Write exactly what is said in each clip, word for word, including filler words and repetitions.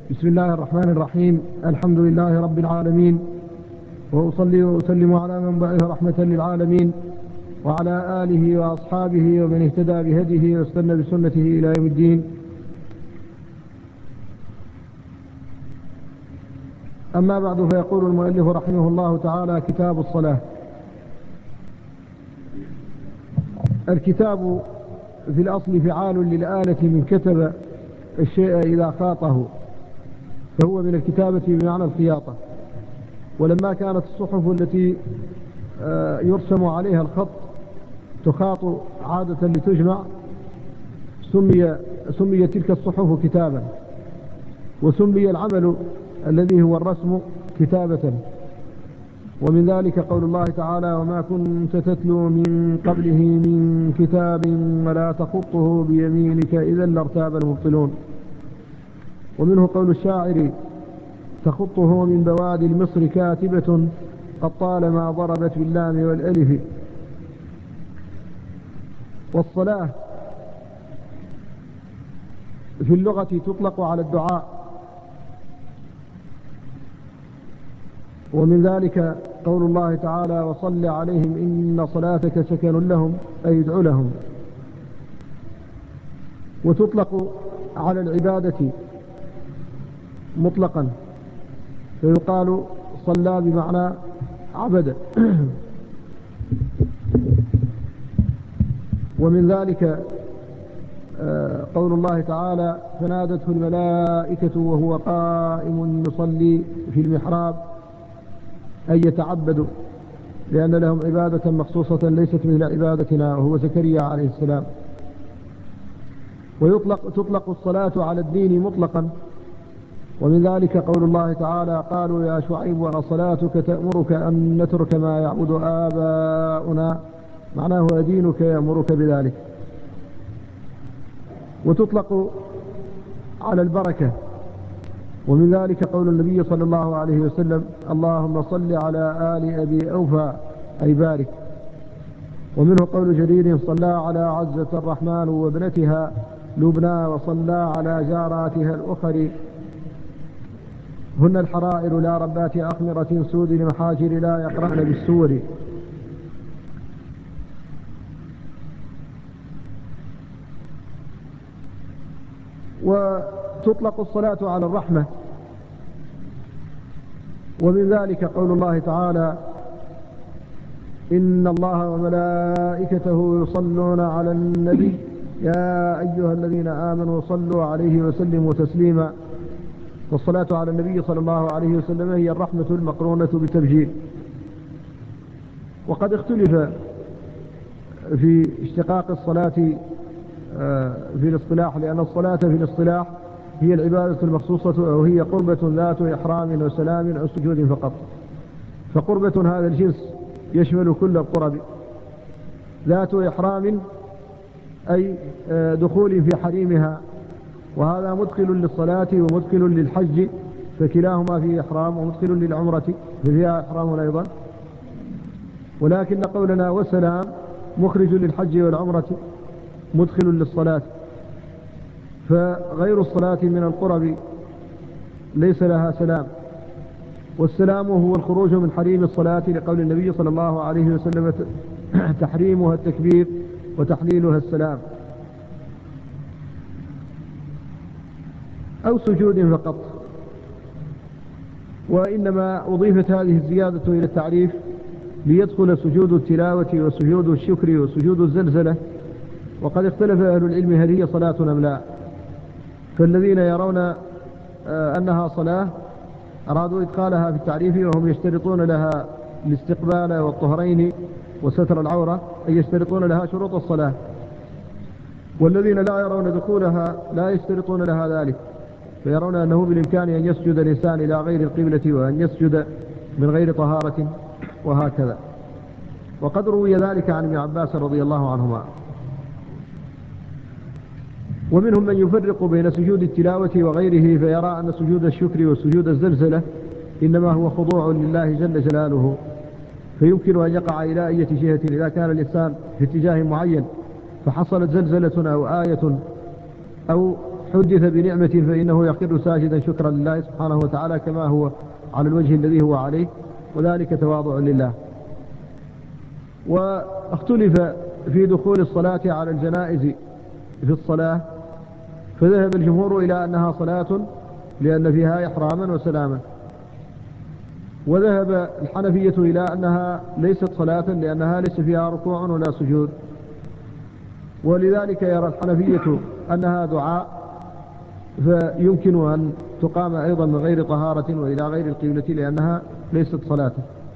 بسم الله الرحمن الرحيم. الحمد لله رب العالمين، وأصلي وأسلم على من بعث رحمة للعالمين، وعلى آله وأصحابه ومن اهتدى بهديه واستنى بسنته إلى يوم الدين. أما بعد، فيقول المؤلف رحمه الله تعالى: كتاب الصلاة. الكتاب في الأصل فعال للآلة من كتب الشيء إذا خاطه، فهو من الكتابة بمعنى الخياطة. ولما كانت الصحف التي يرسم عليها الخط تخاط عادة لتجمع، سمي سمي تلك الصحف كتابا، وسمي العمل الذي هو الرسم كتابة. ومن ذلك قول الله تعالى: وما كنت تتلو من قبله من كتاب ولا تخطه بيمينك إذا لارتاب المبطلون. ومنه قول الشاعر: تخطه من بوادي المصر كاتبة قد طالما ضربت باللام والألف. والصلاة في اللغة تطلق على الدعاء، ومن ذلك قول الله تعالى: وصل عليهم إن صلاتك سكن لهم، أي ادعو لهم. وتطلق على العبادة مطلقا، فيقال صلى بمعنى عبد. ومن ذلك قول الله تعالى: فنادته الملائكة وهو قائم يصلي في المحراب، أي يتعبد، لأن لهم عبادة مخصوصة ليست مثل عبادتنا، وهو زكريا عليه السلام. ويطلق تطلق الصلاة على الدين مطلقا، ومن ذلك قول الله تعالى: قالوا يا شعيب أصلاتك تأمرك أن نترك ما يعبد آباؤنا، معناه دينك يأمرك بذلك. وتطلق على البركة، ومن ذلك قول النبي صلى الله عليه وسلم: اللهم صل على آل أبي أوفى، أي بارك. ومنه قول جرير: صلى على عزة الرحمن وابنتها لبنى، وصلى على جاراتها الأخر هن الحرائر لا ربات أخمرة سود المحاجر لا يقرأن بالسور. وتطلق الصلاة على الرحمة، ومن ذلك قول الله تعالى: إن الله وملائكته يصلون على النبي يا أيها الذين آمنوا صلوا عليه وسلموا تسليما. والصلاة على النبي صلى الله عليه وسلم هي الرحمة المقرونة بتبجيل. وقد اختلف في اشتقاق الصلاة في الاصطلاح، لأن الصلاة في الاصطلاح هي العبادة المخصوصة، أو هي قربة ذات إحرام وسلام أو سجود فقط. فقربة هذا الجنس يشمل كل القرب. ذات إحرام أي دخول في حريمها، وهذا مدخل للصلاة ومدخل للحج، فكلاهما فيه إحرام، ومدخل للعمرة فيها إحرام أيضا. ولكن قولنا وسلام مخرج للحج والعمرة مدخل للصلاة. فغير الصلاة من القرب ليس لها سلام، والسلام هو الخروج من حريم الصلاة، لقول النبي صلى الله عليه وسلم: تحريمها التكبير وتحليلها السلام. أو سجود فقط. وإنما أضيفت هذه الزيادة إلى التعريف ليدخل سجود التلاوة وسجود الشكر وسجود الزلزلة. وقد اختلف أهل العلم هل هي صلاة أم لا. فالذين يرون أنها صلاة أرادوا إدخالها في التعريف، وهم يشترطون لها الاستقبال والطهرين وستر العورة، أي يشترطون لها شروط الصلاة. والذين لا يرون دخولها لا يشترطون لها ذلك، فيرون أنه بالإمكان أن يسجد الإنسان إلى غير القبلة، وأن يسجد من غير طهارة، وهكذا. وقد روي ذلك عن ابن عباس رضي الله عنهما. ومنهم من يفرق بين سجود التلاوة وغيره، فيرى أن سجود الشكر وسجود الزلزلة إنما هو خضوع لله جل جلاله، فيمكن أن يقع إلى أي جهة إذا كان الإنسان في اتجاه معين فحصلت زلزلة أو آية أو حدث بنعمة فإنه يخر ساجدا شكرا لله سبحانه وتعالى كما هو على الوجه الذي هو عليه، وذلك تواضع لله. واختلف في دخول الصلاة على الجنائز في الصلاة، فذهب الجمهور إلى أنها صلاة لأن فيها إحراما وسلاما، وذهب الحنفية إلى أنها ليست صلاة لأنها ليس فيها ركوع ولا سجود، ولذلك يرى الحنفية أنها دعاء فيمكن أن تقام أيضا من غير طهارة وإلى غير القبلة لأنها ليست صلاة.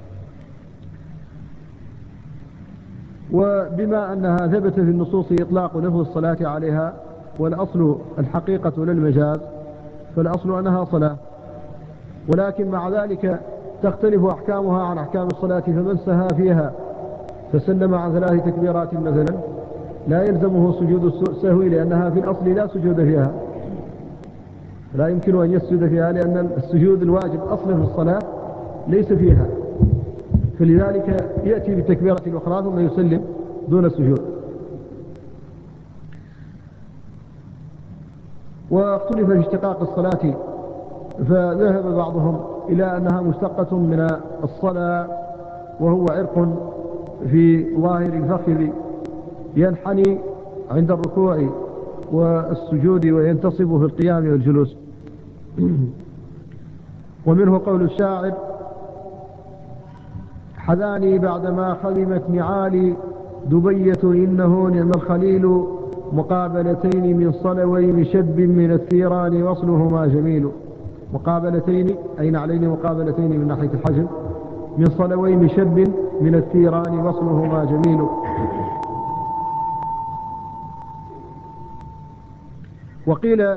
وبما أنها ثبت في النصوص إطلاق لفظ الصلاة عليها والأصل الحقيقة للمجاز، فالأصل أنها صلاة، ولكن مع ذلك تختلف أحكامها عن أحكام الصلاة، فمن سهى فيها فسلم عن ثلاث تكبيرات مثلا لا يلزمه سجود السهو لأنها في الأصل لا سجود فيها، لا يمكن أن يسجد فيها لأن السجود الواجب أصلا في الصلاة ليس فيها، فلذلك يأتي بالتكبيرة الأخرى ثم يسلم دون السجود. واختلف في اشتقاق الصلاة، فذهب بعضهم إلى أنها مشتقة من الصلاة، وهو عرق في ظاهر الفخذ ينحني عند الركوع والسجود وينتصب في القيام والجلوس. ومنه قول الشاعر: حذاني بعدما خلمت نعالي دبية إنه نعم الخليل مقابلتين من صلوين شب من الثيران وصلهما جميل. مقابلتين أي نعلين مقابلتين من ناحية الحجم، من صلوين شب من الثيران وصلهما جميل. وقيل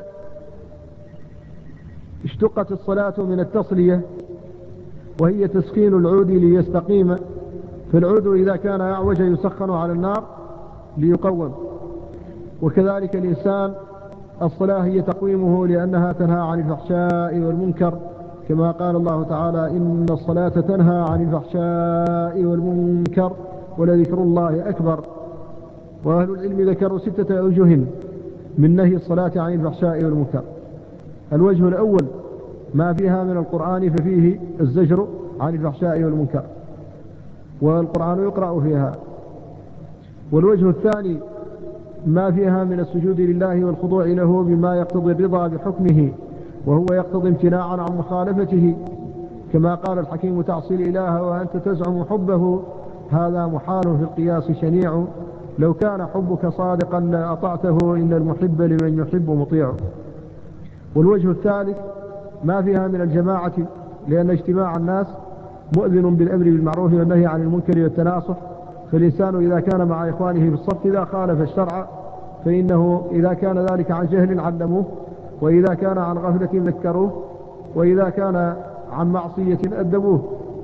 اشتقت الصلاة من التصلية، وهي تسخين العود ليستقيم، فالعود إذا كان أعوج يسخن على النار ليقوم، وكذلك الإنسان الصلاة هي تقويمه لأنها تنهى عن الفحشاء والمنكر، كما قال الله تعالى: إن الصلاة تنهى عن الفحشاء والمنكر ولذكر الله أكبر. وأهل العلم ذكروا ستة أوجه من نهي الصلاة عن الفحشاء والمنكر. الوجه الأول ما فيها من القرآن ففيه الزجر عن الفحشاء والمنكر، والقرآن يقرأ فيها. والوجه الثاني ما فيها من السجود لله والخضوع له بما يقتضي الرضا بحكمه، وهو يقتضي امتناعا عن مخالفته، كما قال الحكيم: تعصي الإله وأنت تزعم حبه هذا محال في القياس شنيع، لو كان حبك صادقا لأطعته إن المحب لمن يحب مطيع. والوجه الثالث ما فيها من الجماعة، لأن اجتماع الناس مؤذن بالأمر بالمعروف والنهي عن المنكر والتناصح، فالإنسان إذا كان مع إخوانه في الصف إذا خالف الشرع فإنه إذا كان ذلك عن جهل علموه، وإذا كان عن غفلة ذكروه، وإذا كان عن معصية أدبوه،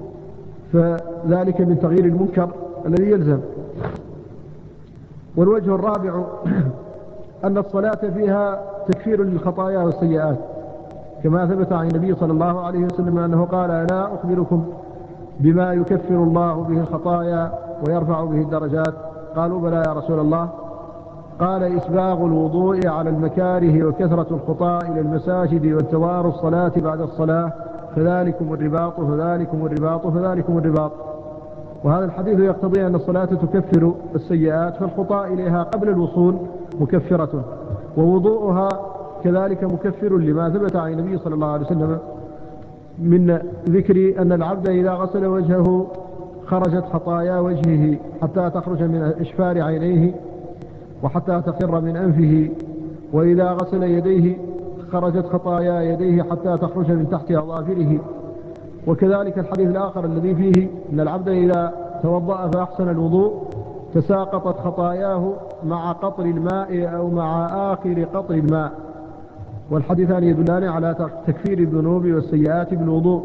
فذلك من تغيير المنكر الذي يلزم. والوجه الرابع أن الصلاة فيها تكفير للخطايا والسيئات، كما ثبت عن النبي صلى الله عليه وسلم أنه قال: ألا أخبركم بما يكفر الله به الخطايا ويرفع به الدرجات؟ قالوا: بلى يا رسول الله. قال: إسباغ الوضوء على المكاره وكثرة الخطاء إلى المساجد وانتظار الصلاة بعد الصلاة، فذلكم الرباط فذلكم الرباط فذلكم الرباط. وهذا الحديث يقتضي أن الصلاة تكفر السيئات، فالخطاء إليها قبل الوصول مكفرة، ووضوءها كذلك مكفر لما ثبت عن النبي صلى الله عليه وسلم من ذكر أن العبد إذا غسل وجهه خرجت خطايا وجهه حتى تخرج من إشفار عينيه وحتى تخر من أنفه، وإذا غسل يديه خرجت خطايا يديه حتى تخرج من تحت أظافره. وكذلك الحديث الآخر الذي فيه أن العبد إذا توضأ فأحسن الوضوء تساقطت خطاياه مع قطر الماء أو مع آخر قطر الماء، والحديثان يدلان على تكفير الذنوب والسيئات بالوضوء.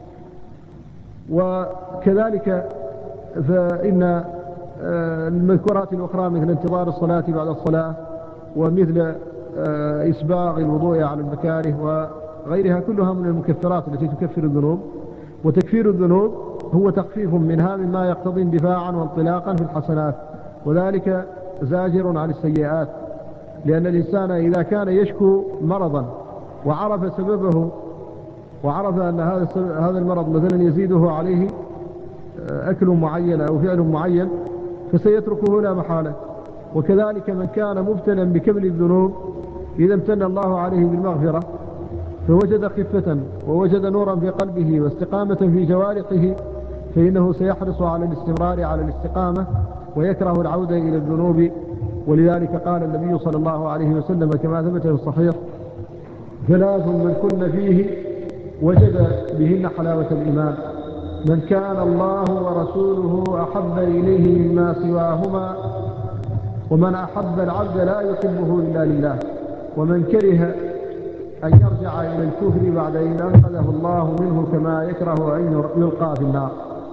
وكذلك فإن المذكورات الأخرى مثل انتظار الصلاة بعد الصلاة، ومثل إسباغ الوضوء على المكاره وغيرها، كلها من المكفرات التي تكفر الذنوب. وتكفير الذنوب هو تخفيف منها مما يقتضي اندفاعا وانطلاقا في الحسنات، وذلك زاجر عن السيئات. لأن الإنسان إذا كان يشكو مرضا وعرف سببه وعرف أن هذا هذا المرض مثلا يزيده عليه أكل معين أو فعل معين فسيتركه لا محالة. وكذلك من كان مبتلا بكبل الذنوب إذا امتن الله عليه بالمغفرة فوجد خفة ووجد نورا في قلبه واستقامة في جوارحه فإنه سيحرص على الاستمرار على الاستقامة ويكره العودة إلى الذنوب. ولذلك قال النبي صلى الله عليه وسلم كما ثبت في الصحيح: ثلاث من كن فيه وجد بهن حلاوة الإيمان: من كان الله ورسوله أحب إليه مما سواهما، ومن أحب العبد لا يحبه إلا لله، ومن كره أن يرجع إلى الكفر بعد أن أنقذه الله منه كما يكره أن يلقى في النار.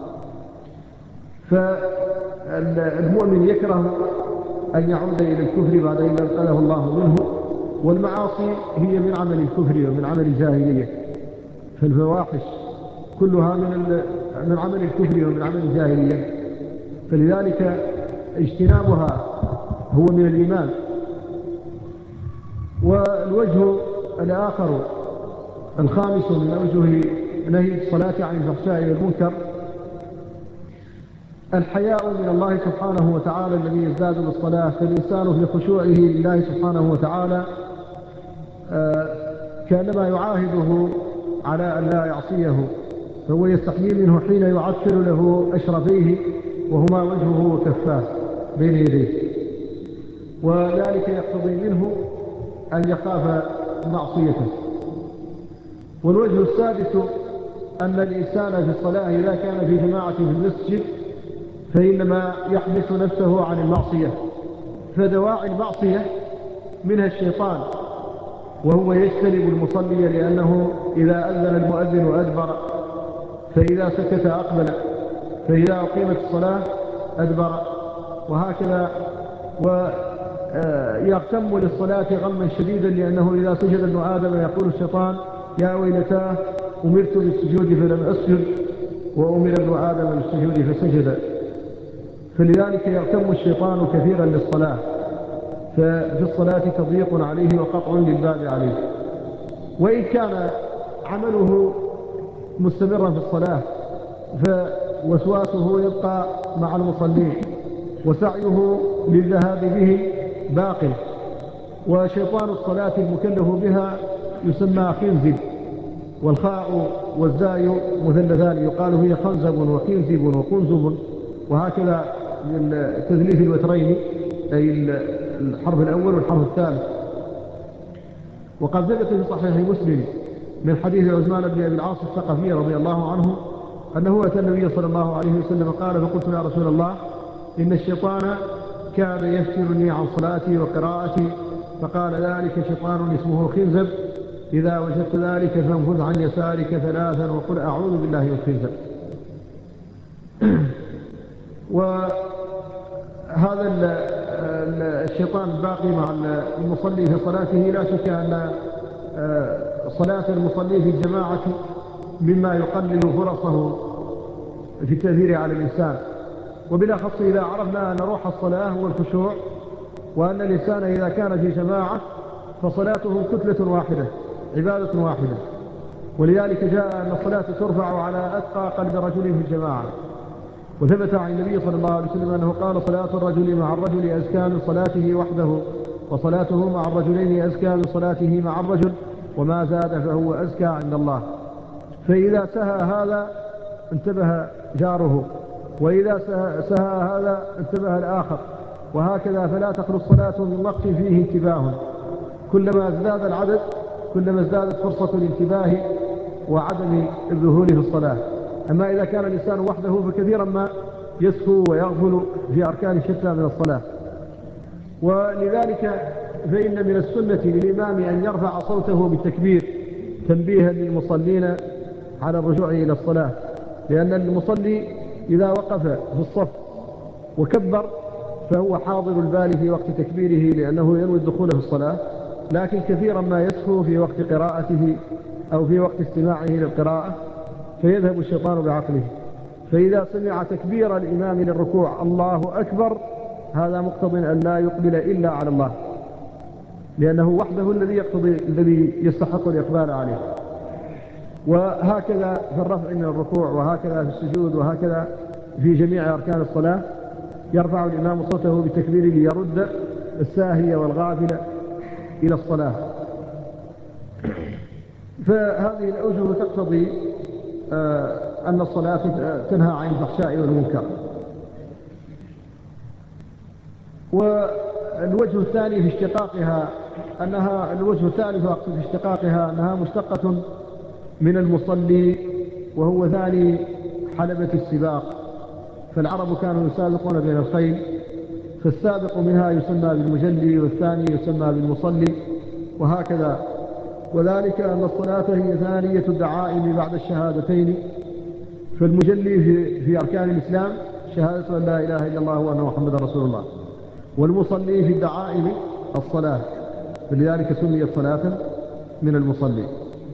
فالمؤمن يكره أن يعود إلى الكفر بعد أن أنقذه الله منه، والمعاصي هي من عمل الكفر ومن عمل الجاهلية، فالفواحش كلها من من عمل الكفر ومن عمل الجاهلية، فلذلك اجتنابها هو من الإيمان. والوجه الآخر الخامس من أوجه نهي الصلاة عن الفحشاء والمنكر الحياء من الله سبحانه وتعالى الذي يزداد بالصلاة، فالإنسان في خشوعه لله سبحانه وتعالى كأنما يعاهده على أن لا يعصيه، فهو يستحيي منه حين يعثر له أشرفيه وهما وجهه وكفاه بين يديه، وذلك يقتضي منه أن يخاف معصيته. والوجه السادس أن الإنسان في الصلاة إذا كان في جماعة في المسجد فإنما يحبس نفسه عن المعصية، فدواعي المعصية منها الشيطان وهو يجتنب المصلي لأنه إذا أذن المؤذن أدبر، فإذا سكت أقبل، فإذا أقيمت الصلاة أدبر، وهكذا. ويغتم للصلاة غما شديدا لأنه إذا سجد ابن آدم يقول الشيطان: يا ويلتاه أمرت للسجود فلم أسجد وأمر ابن آدم للسجود فسجد. فلذلك يغتم الشيطان كثيرا للصلاة، ففي الصلاة تضييق عليه وقطع للباب عليه. وإن كان عمله مستمرا في الصلاة فوسواسه يبقى مع المصلين وسعيه للذهاب به باق. وشيطان الصلاة المكلف بها يسمى خنزب، والخاء والزاي مثلثان يقال هي خنزب وخنزب وخنزب، وهكذا من تثليث الوترين أي الحرف الأول والحرف الثالث. وقد ثبت في صحيح مسلم من حديث عثمان بن أبي العاص الثقفي رضي الله عنه أنه أتى النبي صلى الله عليه وسلم قال: فقلت يا رسول الله إن الشيطان كان يفترني عن صلاتي وقراءتي، فقال: ذلك شيطان اسمه خنزب، إذا وجدت ذلك فانفذ عن يسارك ثلاثا وقل أعوذ بالله من الخنزب. وهذا الشيطان الباقي مع المصلي في صلاته لا شك أن صلاة المصلي في الجماعة مما يقلل فرصه في التأثير على الإنسان، وبالأخص إذا عرفنا أن روح الصلاة هو الخشوع، وأن الإنسان إذا كان في جماعة فصلاته كتلة واحدة عبادة واحدة. ولذلك جاء أن الصلاة ترفع على أتقى قلب رجل في الجماعة، وثبت عن النبي صلى الله عليه وسلم أنه قال: صلاة الرجل مع الرجل أزكى من صلاته وحده، وصلاته مع الرجلين أزكى من صلاته مع الرجل، وما زاد فهو أزكى عند الله. فإذا سهى هذا انتبه جاره، وإذا سهى هذا انتبه الآخر، وهكذا. فلا تخلو الصلاة من وقت فيه انتباه، كلما ازداد العدد كلما ازدادت فرصة الانتباه وعدم الذهول في الصلاة. أما إذا كان الإنسان وحده فكثيرا ما يسهو ويغفل في أركان شتى من الصلاة. ولذلك فإن من السنة للإمام أن يرفع صوته بالتكبير تنبيها للمصلين على الرجوع إلى الصلاة، لأن المصلي إذا وقف في الصف وكبر فهو حاضر البال في وقت تكبيره لأنه ينوي الدخول في الصلاة، لكن كثيرا ما يسهو في وقت قراءته أو في وقت استماعه للقراءة فيذهب الشيطان بعقله. فإذا سمع تكبير الإمام للركوع الله أكبر هذا مقتض أن لا يقبل إلا على الله، لأنه وحده الذي يقتضي الذي يستحق الإقبال عليه. وهكذا في الرفع من الركوع، وهكذا في السجود، وهكذا في جميع أركان الصلاة يرفع الإمام صوته بتكبير ليرد الساهي والغافل إلى الصلاة. فهذه الأوجه تقتضي أن الصلاة تنهى عن الفحشاء والمنكر. والوجه الثاني في اشتقاقها أنها الوجه الثالث أقصد في اشتقاقها أنها مشتقة من المصلي، وهو ثاني حلبة السباق. فالعرب كانوا يسابقون بين الخيل، فالسابق منها يسمى بالمجلي، والثاني يسمى بالمصلي، وهكذا. وذلك أن الصلاة هي ثانية الدعائم بعد الشهادتين. فالمجلي في, في أركان الإسلام شهادة أن لا إله إلا الله وأن محمد رسول الله، والمصلي في الدعائم الصلاة، فلذلك سميت صلاة من المصلي.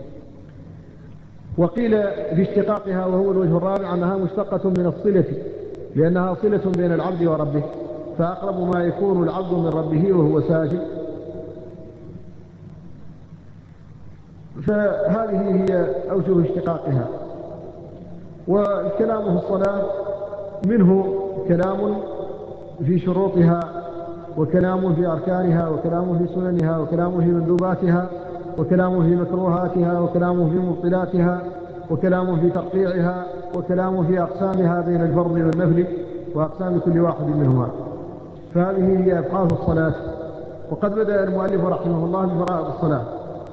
وقيل في اشتقاقها وهو الوجه الرابع أنها مشتقة من الصلة، لأنها صلة بين العبد وربه، فأقرب ما يكون العبد من ربه وهو ساجد. فهذه هي أوجه اشتقاقها. والكلام في الصلاة منه كلام في شروطها، وكلام في أركانها، وكلام في سننها، وكلام في مندوباتها، وكلام في مكروهاتها، وكلام في مبطلاتها، وكلام في تقطيعها، وكلام في أقسامها بين الفرض والنفل، وأقسام كل واحد منهما. فهذه هي أبحاث الصلاة. وقد بدأ المؤلف رحمه الله بفرائض الصلاة،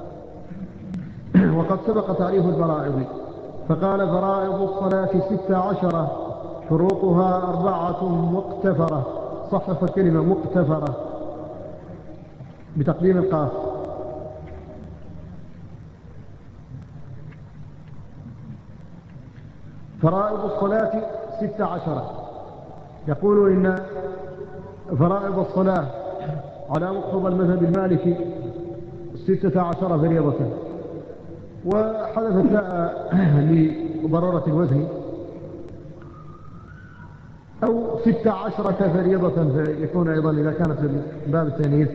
وقد سبق تعريف الفرائض، فقال: فرائض الصلاة ست عشرة، شروطها أربعة مقتفرة. صحف الكلمة مقتفرة بتقديم القاف. فرائض الصلاة ست عشرة. يقول إن فرائض الصلاة على مقتضى المذهب المالكي ستة عشر فريضة، وحذف التاء لضرورة الوزن، أو ست عشرة فريضة، فيكون أيضا إذا كانت باب التأنيث.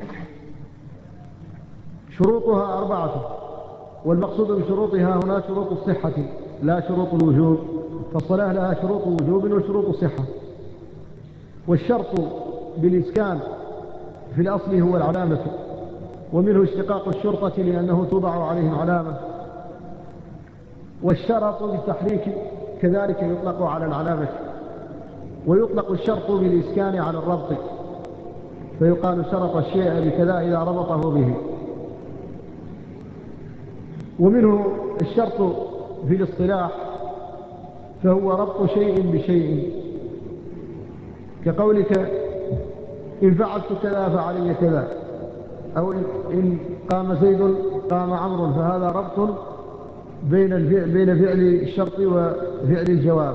شروطها أربعة، والمقصود بشروطها هنا شروط الصحة لا شروط الوجوب، فالصلاة لها شروط وجوب وشروط صحة. والشرط بالإسكان في الأصل هو العلامة، ومنه اشتقاق الشرطة لأنه توضع عليهم علامة. والشرط بالتحريك كذلك يطلق على العلامة، ويطلق الشرط بالإسكان على الربط، فيقال شرط الشيء بكذا إذا ربطه به. ومنه الشرط في الاصطلاح، فهو ربط شيء بشيء، كقولك: إن فعلت كذا فعلي كذا، أو إن قام زيد قام عمرو، فهذا ربط بين بين فعل الشرط وفعل الجواب.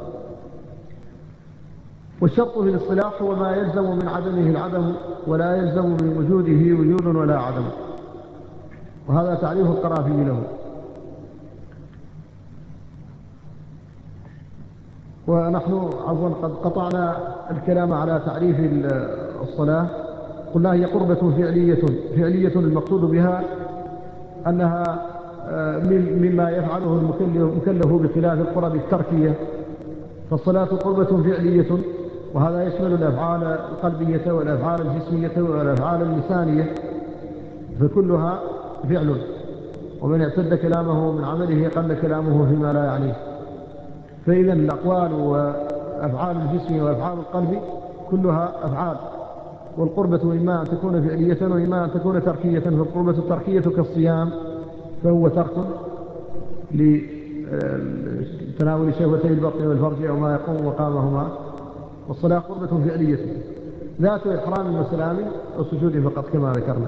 والشرط في الاصطلاح هو ما يلزم من عدمه العدم، ولا يلزم من وجوده وجود ولا عدم، وهذا تعريف القرافي له. ونحن عفوا قد قطعنا الكلام على تعريف الصلاة. قلنا هي قربة فعلية فعلية المقصود بها أنها مما يفعله المكلف بخلاف القرب التركية. فالصلاة قربة فعلية، وهذا يشمل الأفعال القلبية والأفعال الجسمية والأفعال اللسانية، فكلها فعل. ومن اعتد كلامه من عمله قل كلامه فيما لا يعنيه. فإذا الأقوال وأفعال الجسم وأفعال القلب كلها أفعال. والقربة إما أن تكون فعلية وإما أن تكون تركية. فالقربة التركية كالصيام فهو ترك لتناول شهوتي البطن والفرج أو ما يقوم مقامهما. والصلاة قربة فعلية ذات إحرام وسلام وسجود فقط كما ذكرنا.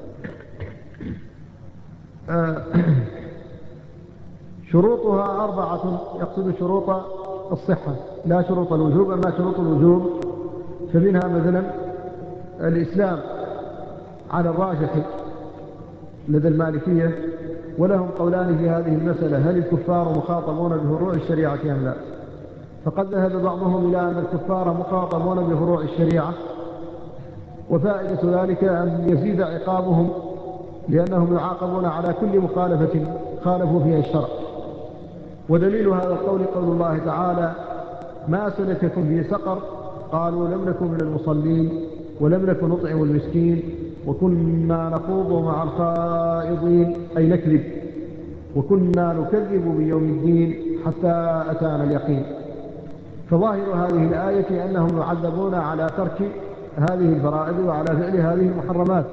شروطها أربعة، يقصد شروط الصحة لا شروط الوجوب. أما شروط الوجوب فمنها مثلا الإسلام على الراجح لدى المالكية، ولهم قولان في هذه المسألة: هل الكفار مخاطبون بفروع الشريعة أم لا؟ فقد ذهب بعضهم إلى أن الكفار مخاطبون بفروع الشريعة، وفائدة ذلك أن يزيد عقابهم لأنهم يعاقبون على كل مخالفة خالفوا فيها الشرع. ودليل هذا القول قول الله تعالى: ما سلككم في سقر؟ قالوا لم نكن من المصلين ولم نكن نطعم المسكين وكنا نخوض مع الخائضين، أي نكذب، وكنا نكذب بيوم الدين حتى أتانا اليقين. فظاهر هذه الآية أنهم يعذبون على ترك هذه الفرائض وعلى فعل هذه المحرمات.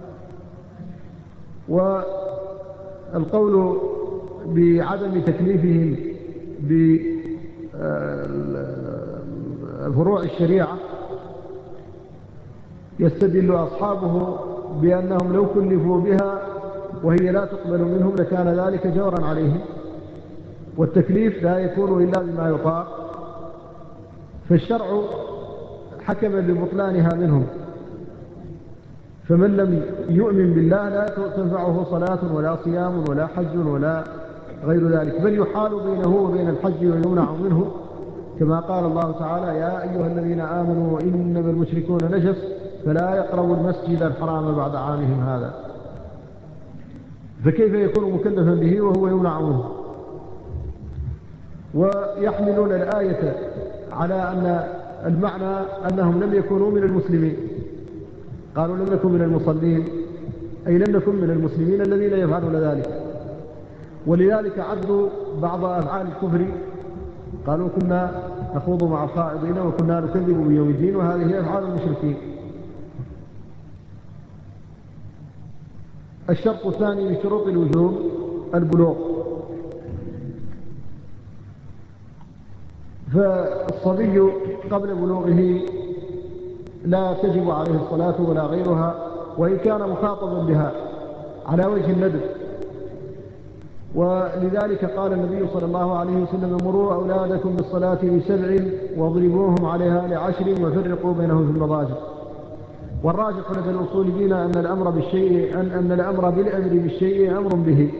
والقول بعدم تكليفهم بفروع الشريعة يستدل أصحابه بأنهم لو كلفوا بها وهي لا تقبل منهم لكان ذلك جورا عليهم، والتكليف لا يكون إلا بما يطاق، فالشرع حكم ببطلانها منهم. فمن لم يؤمن بالله لا تنفعه صلاة ولا صيام ولا حج ولا غير ذلك، بل يحال بينه وبين الحج ويمنع منه، كما قال الله تعالى: يا أيها الذين آمنوا إنما المشركون نجس فلا يقربوا المسجد الحرام بعد عامهم هذا. فكيف يكون مكلفا به وهو يمنع منه؟ ويحملون الآية على أن المعنى أنهم لم يكونوا من المسلمين، قالوا لم نكن من المصلين، أي لم نكن من المسلمين الذين يفعلون ذلك. ولذلك عدوا بعض أفعال الكفر، قالوا كنا نخوض مع الخائضين وكنا نكذب بيوم الدين، وهذه أفعال المشركين. الشرط الثاني من شروط الوجوب البلوغ. فالصبي قبل بلوغه لا تجب عليه الصلاة ولا غيرها، وإن كان مخاطبا بها على وجه الندب. ولذلك قال النبي صلى الله عليه وسلم: مروا أولادكم بالصلاة لسبع واضربوهم عليها لعشر وفرقوا بينهم في المضاجع. والراجح لدى الأصوليين أن الأمر بالشيء أن, أن الأمر بالأمر بالشيء أمر به.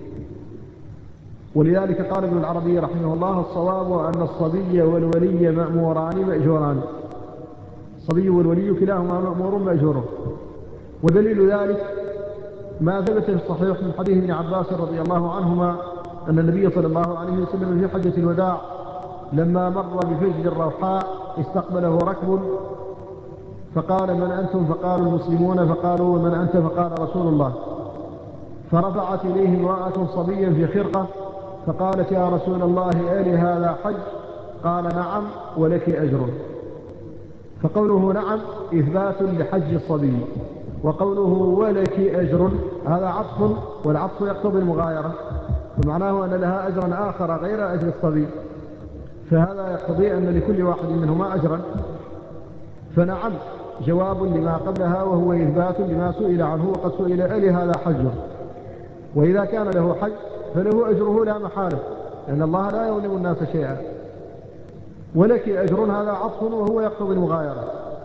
ولذلك قال ابن العربي رحمه الله: الصواب أن الصبي والولي مأموران مأجوران. الصبي والولي كلاهما مأمور مأجور. ودليل ذلك ما ثبت في الصحيح من حديث ابن عباس رضي الله عنهما أن النبي صلى الله عليه وسلم في حجة الوداع لما مر بفجر الروحاء استقبله ركب فقال: من أنتم؟ فقالوا: المسلمون. فقالوا: ومن أنت؟ فقال: رسول الله. فرفعت إليه امرأة صبيا في خرقة فقالت: يا رسول الله ألي هذا حج؟ قال: نعم ولك أجر. فقوله نعم إثبات لحج الصبي، وقوله ولك أجر هذا عطف، والعطف يقتضي المغايرة، ومعناه أن لها أجرا آخر غير أجر الصبي، فهذا يقتضي أن لكل واحد منهما أجرا. فنعم جواب لما قبلها وهو إثبات لما سئل عنه، وقد سئل ألي هذا حج؟ وإذا كان له حج فله أجره لا محالة، لأن الله لا يظلم الناس شيئا. ولك أجر هذا عطف وهو يقتضي المغايرة.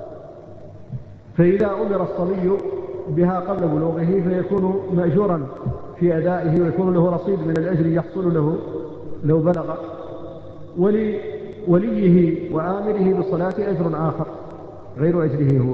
فإذا أمر الصبي بها قبل بلوغه فيكون مأجورا في أدائه، ويكون له رصيد من الأجر يحصل له لو بلغ. ولوليه وآمره بالصلاة أجر آخر غير أجره هو.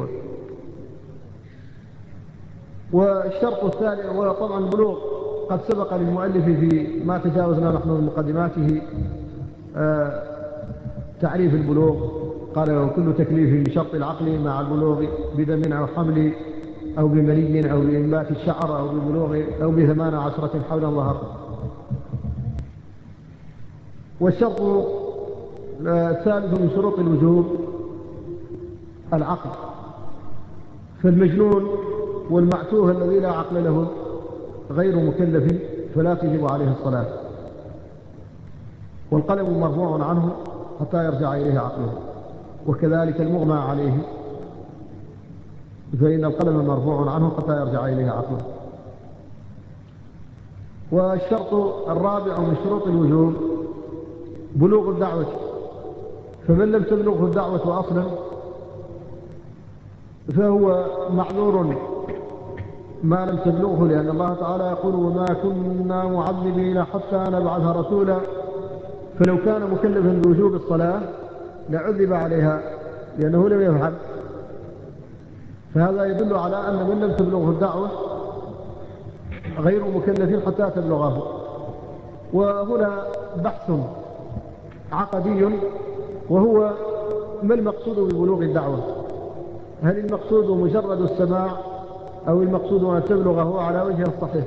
والشرط الثاني، وطبعا البلوغ قد سبق للمؤلف في ما تجاوزنا نحن من مقدماته آه تعريف البلوغ. قال: وكل تكليف بشرط العقل مع البلوغ بدم أو حمل أو بمني أو بإنبات الشعر أو ببلوغ أو بثمان عشرة حول الظهر. والشرط الثالث من شروط الوجوب العقل. فالمجنون والمعتوه الذي لا عقل له غير مكلف فلا تجب عليه الصلاة، والقلم مرفوع عنه حتى يرجع إليه عقله، وكذلك المغمى عليه فإن القلم مرفوع عنه حتى يرجع إليه عقله. والشرط الرابع من شروط الوجوب بلوغ الدعوة. فمن لم تبلغه الدعوة أصلا فهو معذور ما لم تبلغه، لأن الله تعالى يقول: وما كنا معذبين حتى نبعث رسولا. فلو كان مكلفا بوجوب الصلاة لعذب عليها لأنه لم يفعل، فهذا يدل على أن من لم تبلغه الدعوة غير مكلف حتى تبلغه. وهنا بحث عقدي، وهو ما المقصود ببلوغ الدعوة؟ هل المقصود مجرد السماع أو المقصود أن تبلغه على وجه الصحيح؟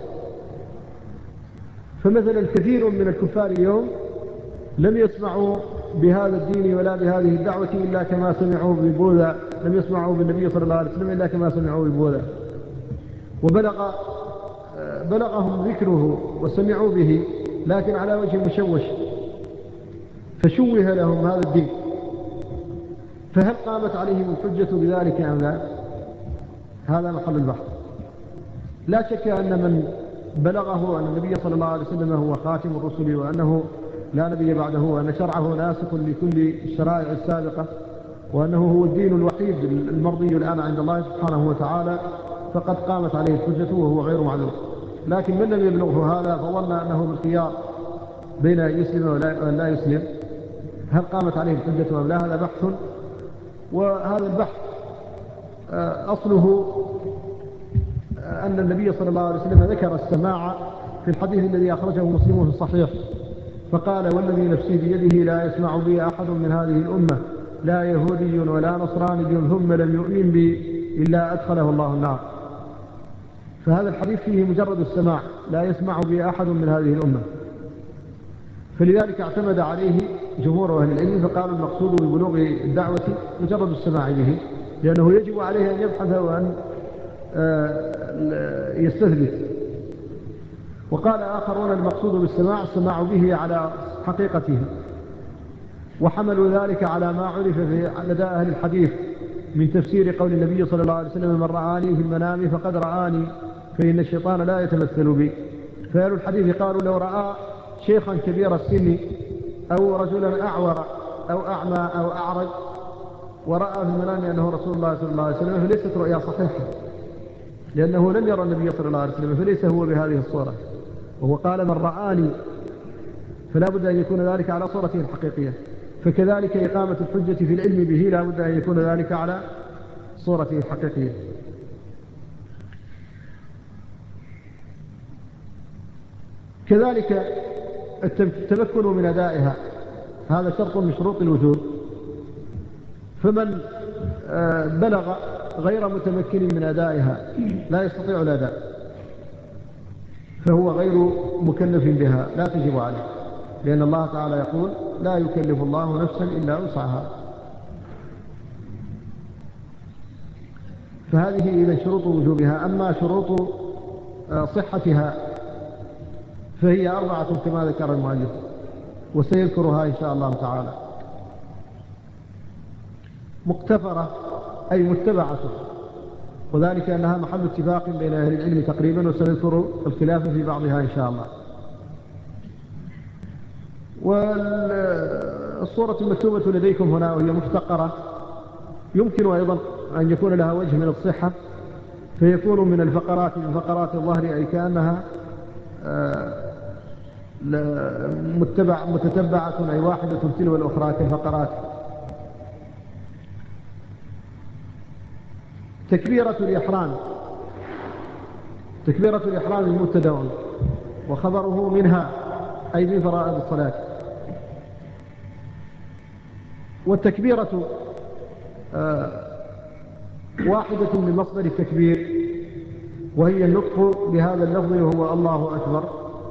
فمثلا كثير من الكفار اليوم لم يسمعوا بهذا الدين ولا بهذه الدعوة إلا كما سمعوا ببوذا، لم يسمعوا بالنبي صلى الله عليه وسلم إلا كما سمعوا ببوذا، وبلغ بلغهم ذكره وسمعوا به لكن على وجه مشوش، فشوه لهم هذا الدين. فهل قامت عليهم الحجة بذلك أم لا؟ هذا محل البحث. لا شك أن من بلغه أن النبي صلى الله عليه وسلم هو خاتم الرسل، وأنه لا نبي بعده، وأن شرعه ناسخ لكل الشرائع السابقة، وأنه هو الدين الوحيد المرضي الآن عند الله سبحانه وتعالى، فقد قامت عليه الحجة وهو غير معذور. لكن من لم يبلغه هذا فظن أنه بالخيار بين أن يسلم وأن لا يسلم، هل قامت عليه الحجة أم لا؟ هذا بحث. وهذا البحث أصله أن النبي صلى الله عليه وسلم ذكر السماع في الحديث الذي أخرجه مسلم في الصحيح، فقال: والذي نفسي بيده لا يسمع بي أحد من هذه الأمة، لا يهودي ولا نصراني ثم لم يؤمن بي إلا أدخله الله النار. فهذا الحديث فيه مجرد السماع، لا يسمع بي أحد من هذه الأمة، فلذلك اعتمد عليه جمهور أهل العلم، فقالوا المقصود ببلوغ الدعوة مجرد السماع به، لأنه يجب عليه أن يبحث وأن يستثبت. وقال آخرون المقصود بالسماع السماع به على حقيقته، وحملوا ذلك على ما عرف في لدى أهل الحديث من تفسير قول النبي صلى الله عليه وسلم: من رآني في المنام فقد رآني فإن الشيطان لا يتمثل بي. فأهل الحديث قالوا لو رأى شيخا كبير السن أو رجلا أعور أو أعمى أو أعرج ورأى في المنام أنه رسول الله صلى الله عليه وسلم فليست رؤيا صحيحة، لأنه لم يرى النبي صلى الله عليه وسلم، فليس هو بهذه الصورة. وهو قال: من رآني، فلا بد أن يكون ذلك على صورته الحقيقية. فكذلك إقامة الحجة في العلم به لا بد أن يكون ذلك على صورته الحقيقية. كذلك التمكن من أدائها، هذا شرط من شروط الوجود. فمن بلغ غير متمكن من أدائها لا يستطيع الأداء، فهو غير مكلف بها، لا تجب عليه، لأن الله تعالى يقول: لا يكلف الله نفسا إلا وسعها. فهذه إذا شروط وجوبها. أما شروط صحتها فهي أربعة كما ذكر المؤلف، وسيذكرها إن شاء الله تعالى. مقتفرة أي متبعة، وذلك أنها محل اتفاق بين أهل العلم تقريبا، وسنذكر الخلاف في بعضها إن شاء الله. والصورة المكتوبة لديكم هنا وهي مفتقرة يمكن أيضا أن يكون لها وجه من الصحة، فيكون من الفقرات من فقرات الظهر، أي كأنها متبع متتبعة، أي واحدة تلو الأخرى كالفقرات. تكبيرة الإحرام، تكبيرة الإحرام المبتدأ وخبره منها أي من فرائض الصلاة. والتكبيرة آه واحدة من مصدر التكبير، وهي النطق بهذا اللفظ وهو الله أكبر،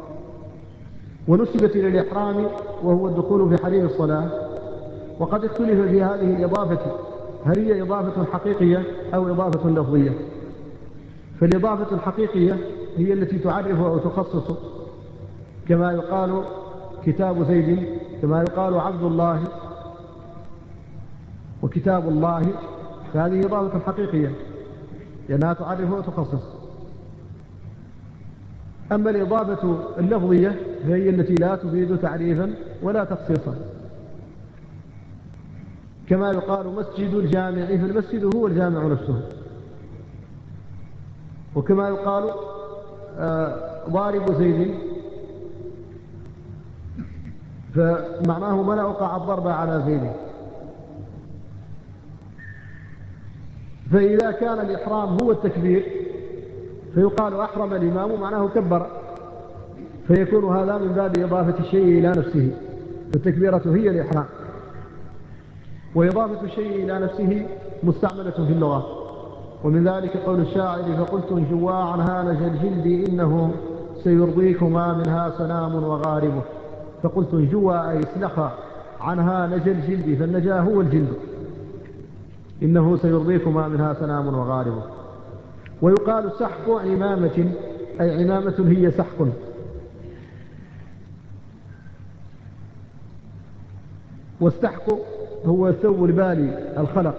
ونسبت إلى الإحرام وهو الدخول في حريم الصلاة. وقد اختلف في هذه الإضافة، هل هي إضافة حقيقية أو إضافة لفظية؟ فالإضافة الحقيقية هي التي تعرف أو تخصص، كما يقال كتاب زيد، كما يقال عبد الله وكتاب الله، فهذه إضافة حقيقية لأنها تعرف وتخصص. أما الإضافة اللفظية فهي التي لا تفيد تعريفا ولا تخصيصا، كما يقال مسجد الجامع، فالمسجد هو الجامع نفسه. وكما يقال ضارب زيد، فمعناه من أوقع الضرب على زيد. فإذا كان الإحرام هو التكبير فيقال أحرم الإمام معناه كبر، فيكون هذا من باب إضافة الشيء إلى نفسه، فالتكبيرة هي الإحرام. وإضافة الشيء إلى نفسه مستعملة في اللغة، ومن ذلك قول الشاعر: فقلت انجوا عن هانج الجلد إنه سيرضيكما منها سنام وغاربه. فقلت انجوا أي اسلخا عنها نجى الجلد، فالنجا هو الجلد، إنه سيرضيكما منها سنام وغاربه. ويقال سحق عمامة، أي عمامة هي سحق. والسحق هو الثوب البالي الخلق،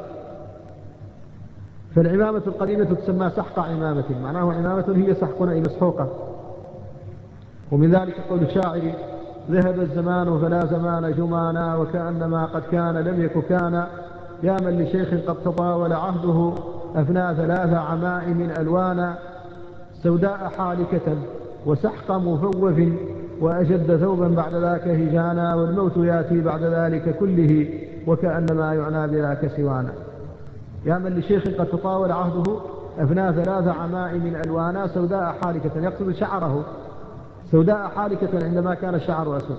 فالعمامة القديمة تسمى سحق عمامة، معناه عمامة هي سحق أي مسحوقة. ومن ذلك قول الشاعر: ذهب الزمان فلا زمان جمانا، وكأنما قد كان لم يك كان، يا من لشيخ قد تطاول عهده أفنى ثلاث عمائم ألوانا، سوداء حالكة وسحق مفوف، وأجد ثوبا بعد ذاك هجانا، والموت يأتي بعد ذلك كله، وكأنما يعنى بذاك سوانا. يا من لشيخ قد تطاول عهده أفنى ثلاث عمائم ألوانا، سوداء حالكة يقصد شعره، سوداء حالكة عندما كان الشعر أسود،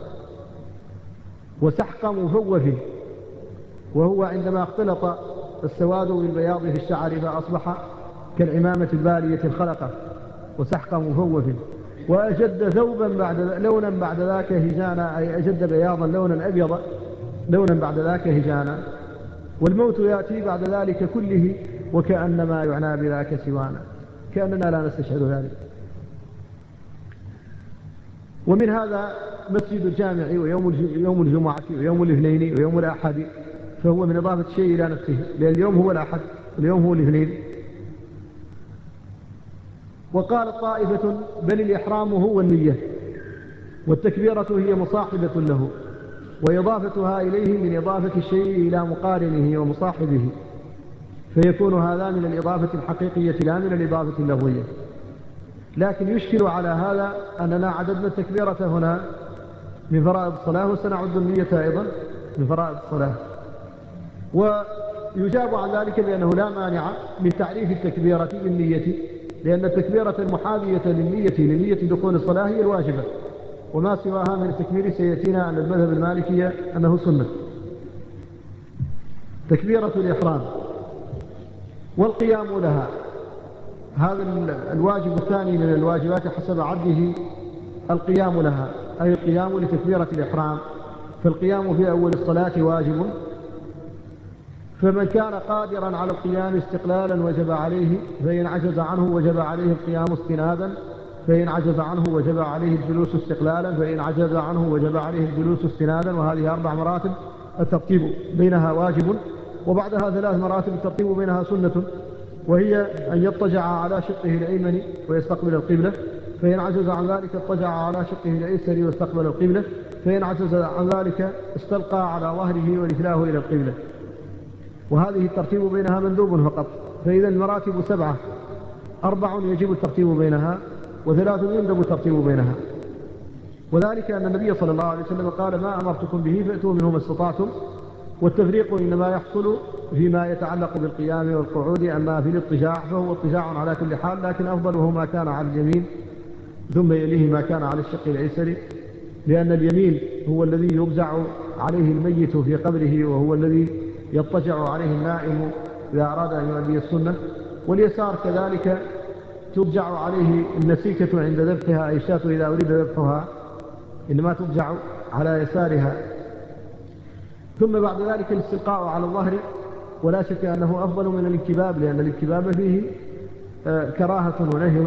وسحق مفوف وهو عندما اختلط السواد بالبياض في الشعر فأصبح كالعمامة البالية الخلقة، وسحق مفوف. وأجد ثوبا بعد لونا بعد ذاك هجانا، أي أجد بياضا لونا أبيض لونا بعد ذاك هجانا، والموت يأتي بعد ذلك كله، وكأنما يعنى بذاك سوانا، كأننا لا نستشعر ذلك. ومن هذا مسجد الجامع ويوم الجمعة ويوم الاثنين ويوم الأحد، فهو من إضافة الشيء إلى نفسه، لأن اليوم هو الأحد واليوم هو الاثنين. وقال طائفة: بل الإحرام هو النية، والتكبيرة هي مصاحبة له، وإضافتها إليه من إضافة الشيء إلى مقارنه ومصاحبه، فيكون هذا من الإضافة الحقيقية لا من الإضافة اللغوية. لكن يشكل على هذا أننا عددنا التكبيرة هنا من فرائض الصلاة، وسنعد النية أيضا من فرائض الصلاة. ويجاب عن ذلك بأنه لا مانع من تعريف التكبيرة بالنية، لأن التكبيرة المحاذية للنية لنية دخول الصلاة هي الواجبة، وما سواها من التكبير سيأتينا عن المذهب المالكي أنه سنة. تكبيرة الإحرام والقيام لها، هذا الواجب الثاني من الواجبات حسب عده القيام لها، أي القيام لتكبيرة الإحرام. فالقيام في أول الصلاة واجب، فمن كان قادرا على القيام استقلالا وجب عليه، فإن عجز عنه وجب عليه القيام استنادا، فإن عجز عنه وجب عليه الجلوس استقلالا، فإن عجز عنه وجب عليه الجلوس استنادا. وهذه أربع مراتب الترتيب بينها واجب، وبعدها ثلاث مراتب الترتيب بينها سنة، وهي أن يضطجع على شقه الأيمن ويستقبل القبلة، فإن عجز عن ذلك اضطجع على شقه الأيسر واستقبل القبلة، فإن عجز عن ذلك استلقى على ظهره ورجلاه إلى القبلة. وهذه الترتيب بينها مندوب فقط. فإذا المراتب سبعة، أربع يجب الترتيب بينها، وثلاث يندب الترتيب بينها. وذلك أن النبي صلى الله عليه وسلم قال: ما أمرتكم به فأتوا منه ما استطعتم. والتفريق إنما يحصل فيما يتعلق بالقيام والقعود، أما في الاضطجاع فهو اضطجاع على كل حال، لكن أفضله ما كان على اليمين ثم يليه ما كان على الشق الأيسر، لأن اليمين هو الذي يرجع عليه الميت في قبره، وهو الذي يضطجع عليه النائم إذا أراد أن يؤدي السنة. واليسار كذلك ترجع عليه النسيكة عند ذبحها، أي الشاة إذا أريد ذبحها إنما ترجع على يسارها. ثم بعد ذلك الاستلقاء على الظهر، ولا شك أنه أفضل من الانكباب، لأن الانكباب فيه كراهة ونهي.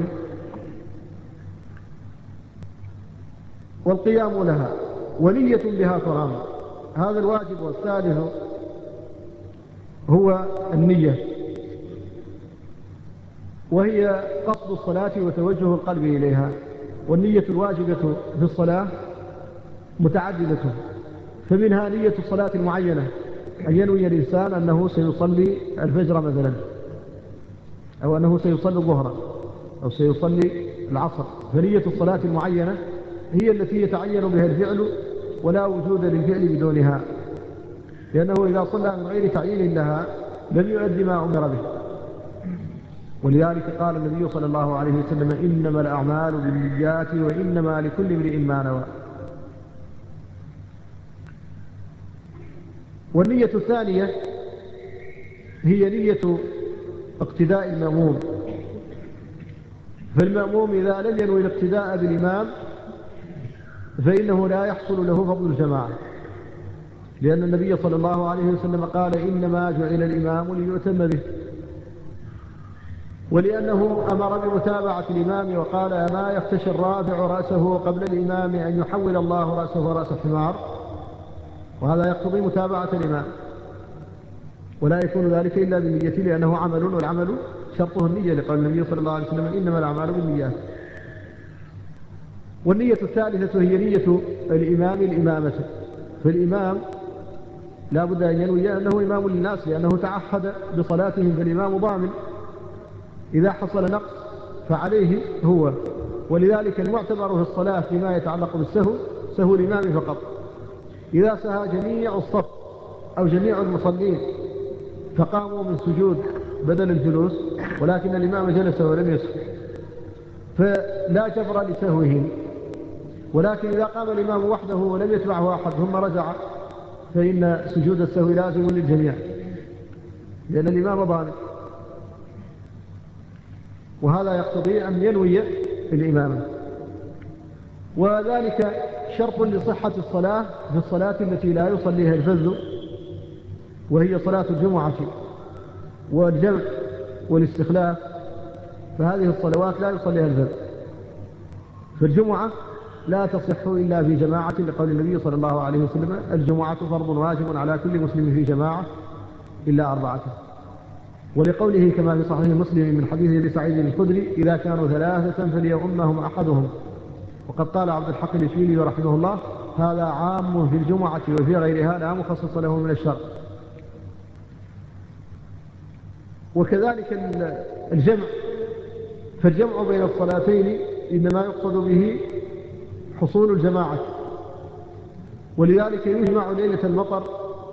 والقيام لها ونية بها ترام، هذا الواجب. والثالث هو النية، وهي قصد الصلاة وتوجه القلب إليها. والنية الواجبة في الصلاة متعددة، فمنها نية الصلاة المعينة، أن ينوي الإنسان أنه سيصلي الفجر مثلا، أو أنه سيصلي الظهر، أو سيصلي العصر. فنية الصلاة المعينة هي التي يتعين بها الفعل، ولا وجود للفعل بدونها، لأنه إذا صلى من غير تعيين لها لم يؤدي ما أمر به. ولذلك قال النبي صلى الله عليه وسلم إنما الأعمال بالنيات وإنما لكل امرئ ما نوى. والنية الثانية هي نية اقتداء المأموم. فالمأموم إذا لم ينوي الاقتداء بالإمام فإنه لا يحصل له فضل الجماعة، لأن النبي صلى الله عليه وسلم قال إنما جعل الإمام ليؤتم به، ولأنه أمر بمتابعة الإمام وقال ما يخشى الرافع رأسه قبل الإمام أن يحول الله رأسه رأس الحمار، وهذا يقتضي متابعة الإمام، ولا يكون ذلك إلا بالنية لأنه عمل، والعمل شرطه النية لقول النبي صلى الله عليه وسلم إنما الأعمال بالنيات. والنية الثالثة هي نية الإمام الإمامة. فالإمام لا بد أن ينوي أنه إمام للناس لأنه تعهد بصلاتهم، فالإمام ضامن إذا حصل نقص فعليه هو. ولذلك المعتبر في الصلاة فيما يتعلق بالسهو سهو الإمام فقط. إذا سهى جميع الصف أو جميع المصلين فقاموا من سجود بدل الجلوس ولكن الإمام جلس ولم يسهو فلا جبر لسهوهم، ولكن إذا قام الإمام وحده ولم يتبعه أحد ثم رجع فإن سجود السهو لازم للجميع لأن الإمام ضامن، وهذا يقتضي أن ينوي الإمامة. وذلك شرط لصحة الصلاة في الصلاة التي لا يصليها الفذ، وهي صلاة الجمعة والجمع والاستخلاف، فهذه الصلوات لا يصليها الفذ. فالجمعة لا تصح إلا في جماعة لقول النبي صلى الله عليه وسلم الجمعة فرض واجب على كل مسلم في جماعة إلا أربعة، ولقوله كما في صحيح مسلم من حديث أبي سعيد الخدري إذا كانوا ثلاثة فليؤمهم أحدهم. وقد قال عبد الحق الإشبيلي رحمه الله هذا عام في الجمعة وفي غيرها لا مخصص له من الشرع. وكذلك الجمع، فالجمع بين الصلاتين إنما يقصد به حصول الجماعة، ولذلك يجمع ليلة المطر،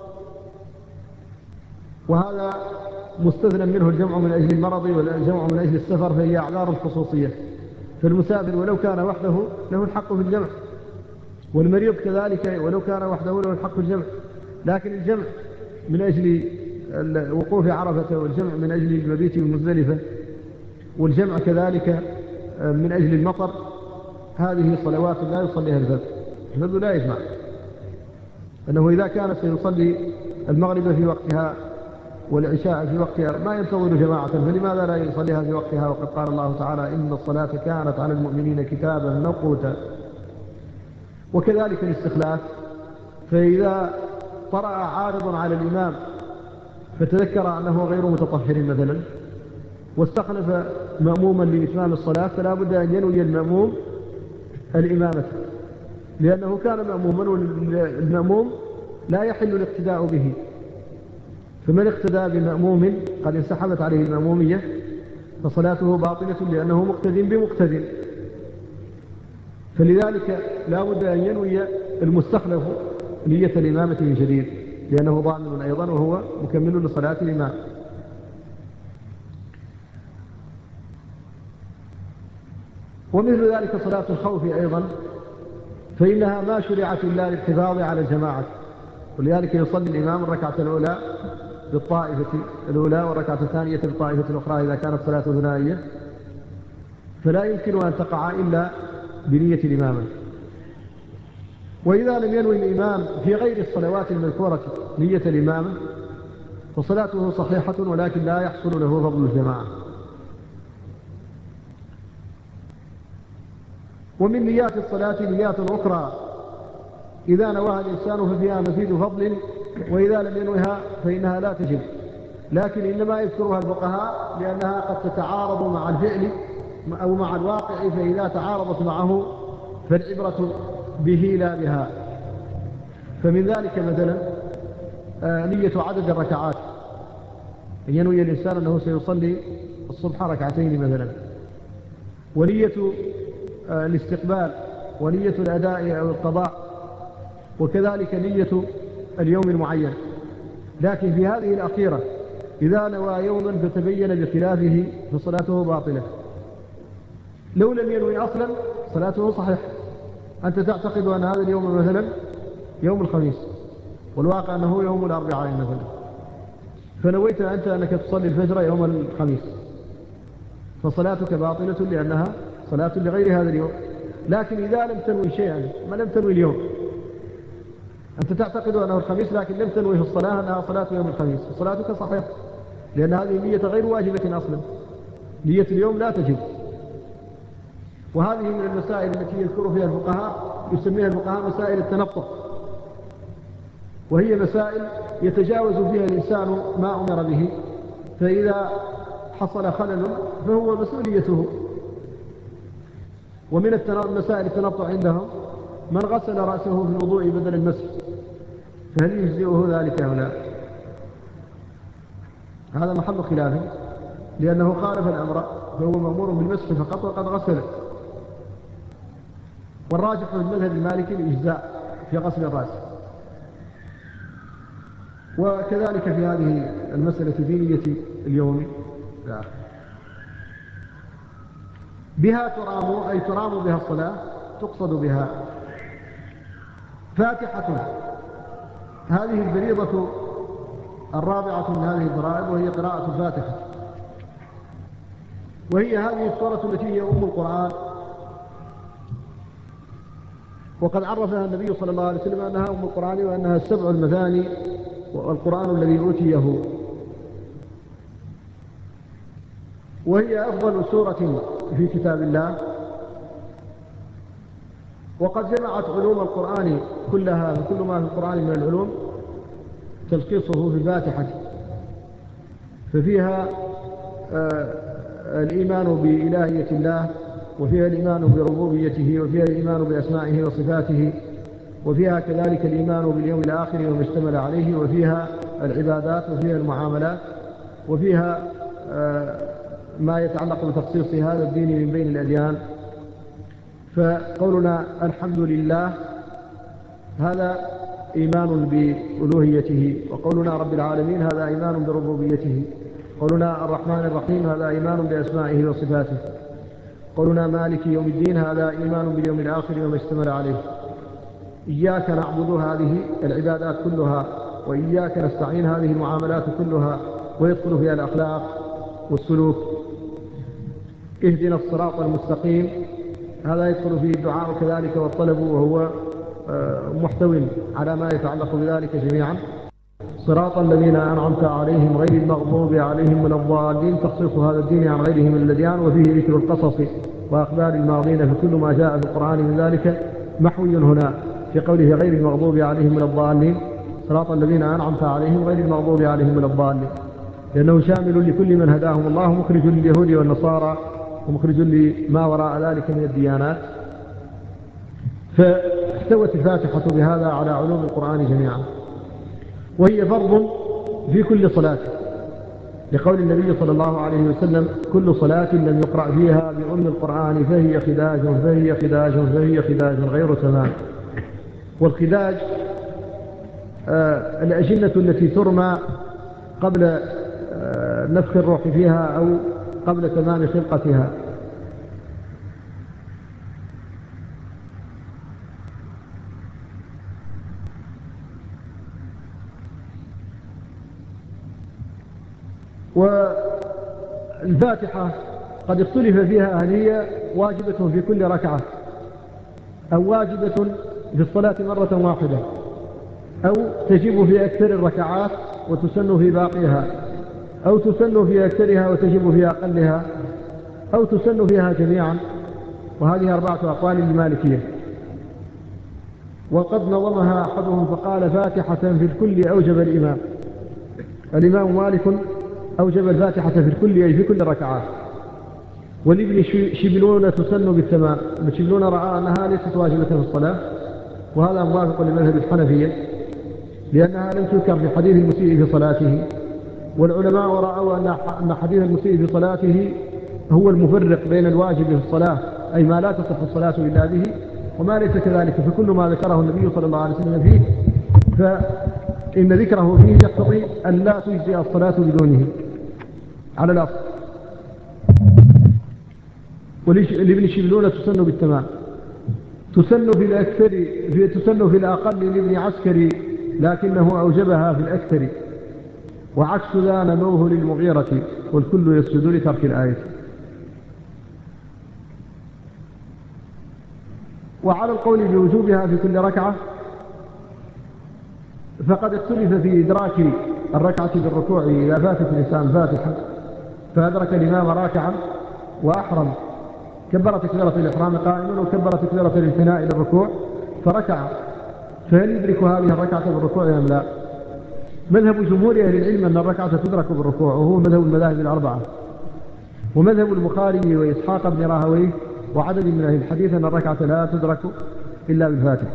وهذا مستثنى منه الجمع من أجل المرض والجمع من أجل السفر، فهي أعذار خصوصية. فالمسافر ولو كان وحده له الحق في الجمع، والمريض كذلك ولو كان وحده له الحق في الجمع، لكن الجمع من أجل وقوف عرفة، والجمع من أجل المبيت بمزدلفة، والجمع كذلك من أجل المطر، هذه صلوات لا يصليها الفذ. الفذ لا يجمع، أنه إذا كان سيصلي المغرب في وقتها والعشاء في وقتها ما ينتظر جماعة، فلماذا لا يصليها في وقتها؟ وقد قال الله تعالى إن الصلاة كانت على المؤمنين كتابا موقوتا. وكذلك الاستخلاف، فإذا طرأ عارض على الإمام فتذكر أنه غير متطهر مثلا واستخلف مأموما لإتمام الصلاة، فلا بد أن ينوي المأموم الإمامة، لأنه كان مأموما، والمأموم لا يحل الاقتداء به. فمن اقتدى بمأموم قد انسحبت عليه المأمومية فصلاته باطلة لأنه مقتد بمقتد. فلذلك لا بد أن ينوي المستخلف نية الإمامة من جديد، لأنه ضامن أيضا وهو مكمل لصلاة الإمام. ومثل ذلك صلاة الخوف أيضا، فإنها ما شرعت إلا للحفاظ على الجماعة، ولذلك يصلي الإمام الركعة الأولى بالطائفة الأولى والركعة الثانية بالطائفة الأخرى إذا كانت صلاة ثنائية، فلا يمكن أن تقع إلا بنية الإمامة. وإذا لم ينوي الإمام في غير الصلوات المذكورة نية الإمامة فصلاته صحيحة، ولكن لا يحصل له فضل الجماعة. ومن نيات الصلاة نيات أخرى إذا نواها الإنسان ففيها مزيد فضل، وإذا لم ينوها فإنها لا تجب، لكن إنما يذكرها الفقهاء لأنها قد تتعارض مع الفعل أو مع الواقع، فإذا تعارضت معه فالعبرة به لا بها. فمن ذلك مثلا نية عدد الركعات، أن ينوي الإنسان أنه سيصلي الصبح ركعتين مثلا، ونية الاستقبال، ونية الأداء أو القضاء، وكذلك نية اليوم المعين. لكن في هذه الأخيرة إذا نوى يوما فتبين بخلافه فصلاته باطلة. لو لم ينوي أصلا صلاته صحيح. أنت تعتقد أن هذا اليوم مثلا يوم الخميس، والواقع أنه يوم الأربعاء مثلا، فنويت أنت أنك تصلي الفجر يوم الخميس، فصلاتك باطلة لأنها صلاة لغير هذا اليوم. لكن إذا لم تنوي شيئا، ما لم تنوي اليوم، أنت تعتقد أنه الخميس لكن لم تنوي في الصلاة أنها صلاة يوم الخميس، صلاتك صحيحة، لأن هذه النية غير واجبة أصلا، نية اليوم لا تجب. وهذه من المسائل التي يذكر فيها الفقهاء، يسميها الفقهاء مسائل التنطع، وهي مسائل يتجاوز فيها الإنسان ما أمر به، فإذا حصل خلل فهو مسؤوليته. ومن المسائل التنطع عندهم من غسل رأسه في الوضوء بدل المسح، فهل يجزئه ذلك أو لا؟ هذا محل خلاف، لأنه خالف الأمر، فهو مأمور بالمسح فقط وقد غسل. والراجح في المذهب المالكي الإجزاء في غسل الرأس. وكذلك في هذه المسألة في نية اليوم لا. بها ترام، أي ترام بها الصلاة، تقصد بها فاتحة. هذه الفريضة الرابعة من هذه الفرائض، وهي قراءة الفاتحة، وهي هذه السورة التي هي أم القرآن، وقد عرفها النبي صلى الله عليه وسلم أنها أم القرآن، وأنها السبع المثاني والقرآن الذي أوتيه، وهي أفضل سورة في كتاب الله. وقد جمعت علوم القرآن كلها، كل ما في القرآن من العلوم تلخيصه في الفاتحة، ففيها آه الإيمان بإلهية الله، وفيها الإيمان بربوبيته، وفيها الإيمان بأسمائه وصفاته، وفيها كذلك الإيمان باليوم الآخر وما اشتمل عليه، وفيها العبادات، وفيها المعاملات، وفيها آه ما يتعلق بتخصيص هذا الدين من بين الأديان. فقولنا الحمد لله هذا إيمان بألوهيته، وقولنا رب العالمين هذا إيمان بربوبيته، قولنا الرحمن الرحيم هذا إيمان بأسمائه وصفاته، قولنا مالك يوم الدين هذا إيمان باليوم الآخر وما اشتمل عليه. إياك نعبد هذه العبادات كلها، وإياك نستعين هذه المعاملات كلها، ويدخل فيها الأخلاق والسلوك. اهدنا الصراط المستقيم هذا يدخل فيه الدعاء كذلك والطلب، وهو محتوٍ على ما يتعلق بذلك جميعا. صراط الذين أنعمت عليهم غير المغضوب عليهم ولا الضالين، تخصيص هذا الدين عن غيره من الأديان، وفيه ذكر القصص وأخبار الماضين، فكل ما جاء في القرآن من ذلك محوي هنا في قوله غير المغضوب عليهم ولا الضالين، صراط الذين أنعمت عليهم غير المغضوب عليهم ولا الضالين، لأنه شامل لكل من هداهم الله، مخرج لليهود والنصارى ومخرج لما وراء ذلك من الديانات. فاحتوت الفاتحة بهذا على علوم القرآن جميعا، وهي فرض في كل صلاة، لقول النبي صلى الله عليه وسلم كل صلاة لم يقرأ فيها بأم القرآن فهي خداج فهي خداج فهي خداج غير تمام. والخداج آه الأجنة التي ترمى قبل آه نفخ الروح فيها أو قبل تمام خلقتها. والفاتحة قد اختلف فيها هل هي واجبة في كل ركعة أو واجبة في الصلاة مرة واحدة، أو تجب في أكثر الركعات وتسن في باقيها، أو تسن في أكثرها وتجب في أقلها، أو تسن فيها جميعا. وهذه أربعة أقوال للمالكية. وقد نظمها أحدهم فقال فاتحة في الكل أوجب الإمام. الإمام مالك أوجب الفاتحة في الكل أي في كل ركعات. والابن شبلون تسن بالتمام. ابن شبلون رأى أنها ليست واجبة في الصلاة، وهذا موافق لمذهب الحنفية لأنها لم تذكر في حديث المسيء في صلاته. والعلماء رأوا أن حديث المسيء في صلاته هو المفرق بين الواجب في الصلاة أي ما لا تصح الصلاة إلا به، وما ليس كذلك، فكل ما ذكره النبي صلى الله عليه وسلم فيه إن ذكره فيه يقتضي أن لا تجزئ الصلاة بدونه على الأصل. ولابن شبلونة تسن بالتمام، تسن في الأكثر في تسن في الأقل لابن عسكري لكنه أوجبها في الأكثر، وعكس ذا نموه للمغيرة والكل يسجد لترك الآية. وعلى القول بوجوبها في كل ركعة فقد اختلف في إدراك الركعة بالركوع إذا فاتت الإنسان فاتحة فأدرك الإمام راكعا وأحرم كبر تكبيرة الإحرام قائما وكبر تكبيرة الانثناء إلى الركوع فركع، فهل يدرك هذه الركعة بالركوع أم لا؟ مذهب جمهور أهل العلم أن الركعة تدرك بالركوع، وهو مذهب المذاهب الأربعة، ومذهب البخاري وإسحاق بن راهويه وعدد من أهل الحديث أن الركعة لا تدرك إلا بالفاتحة.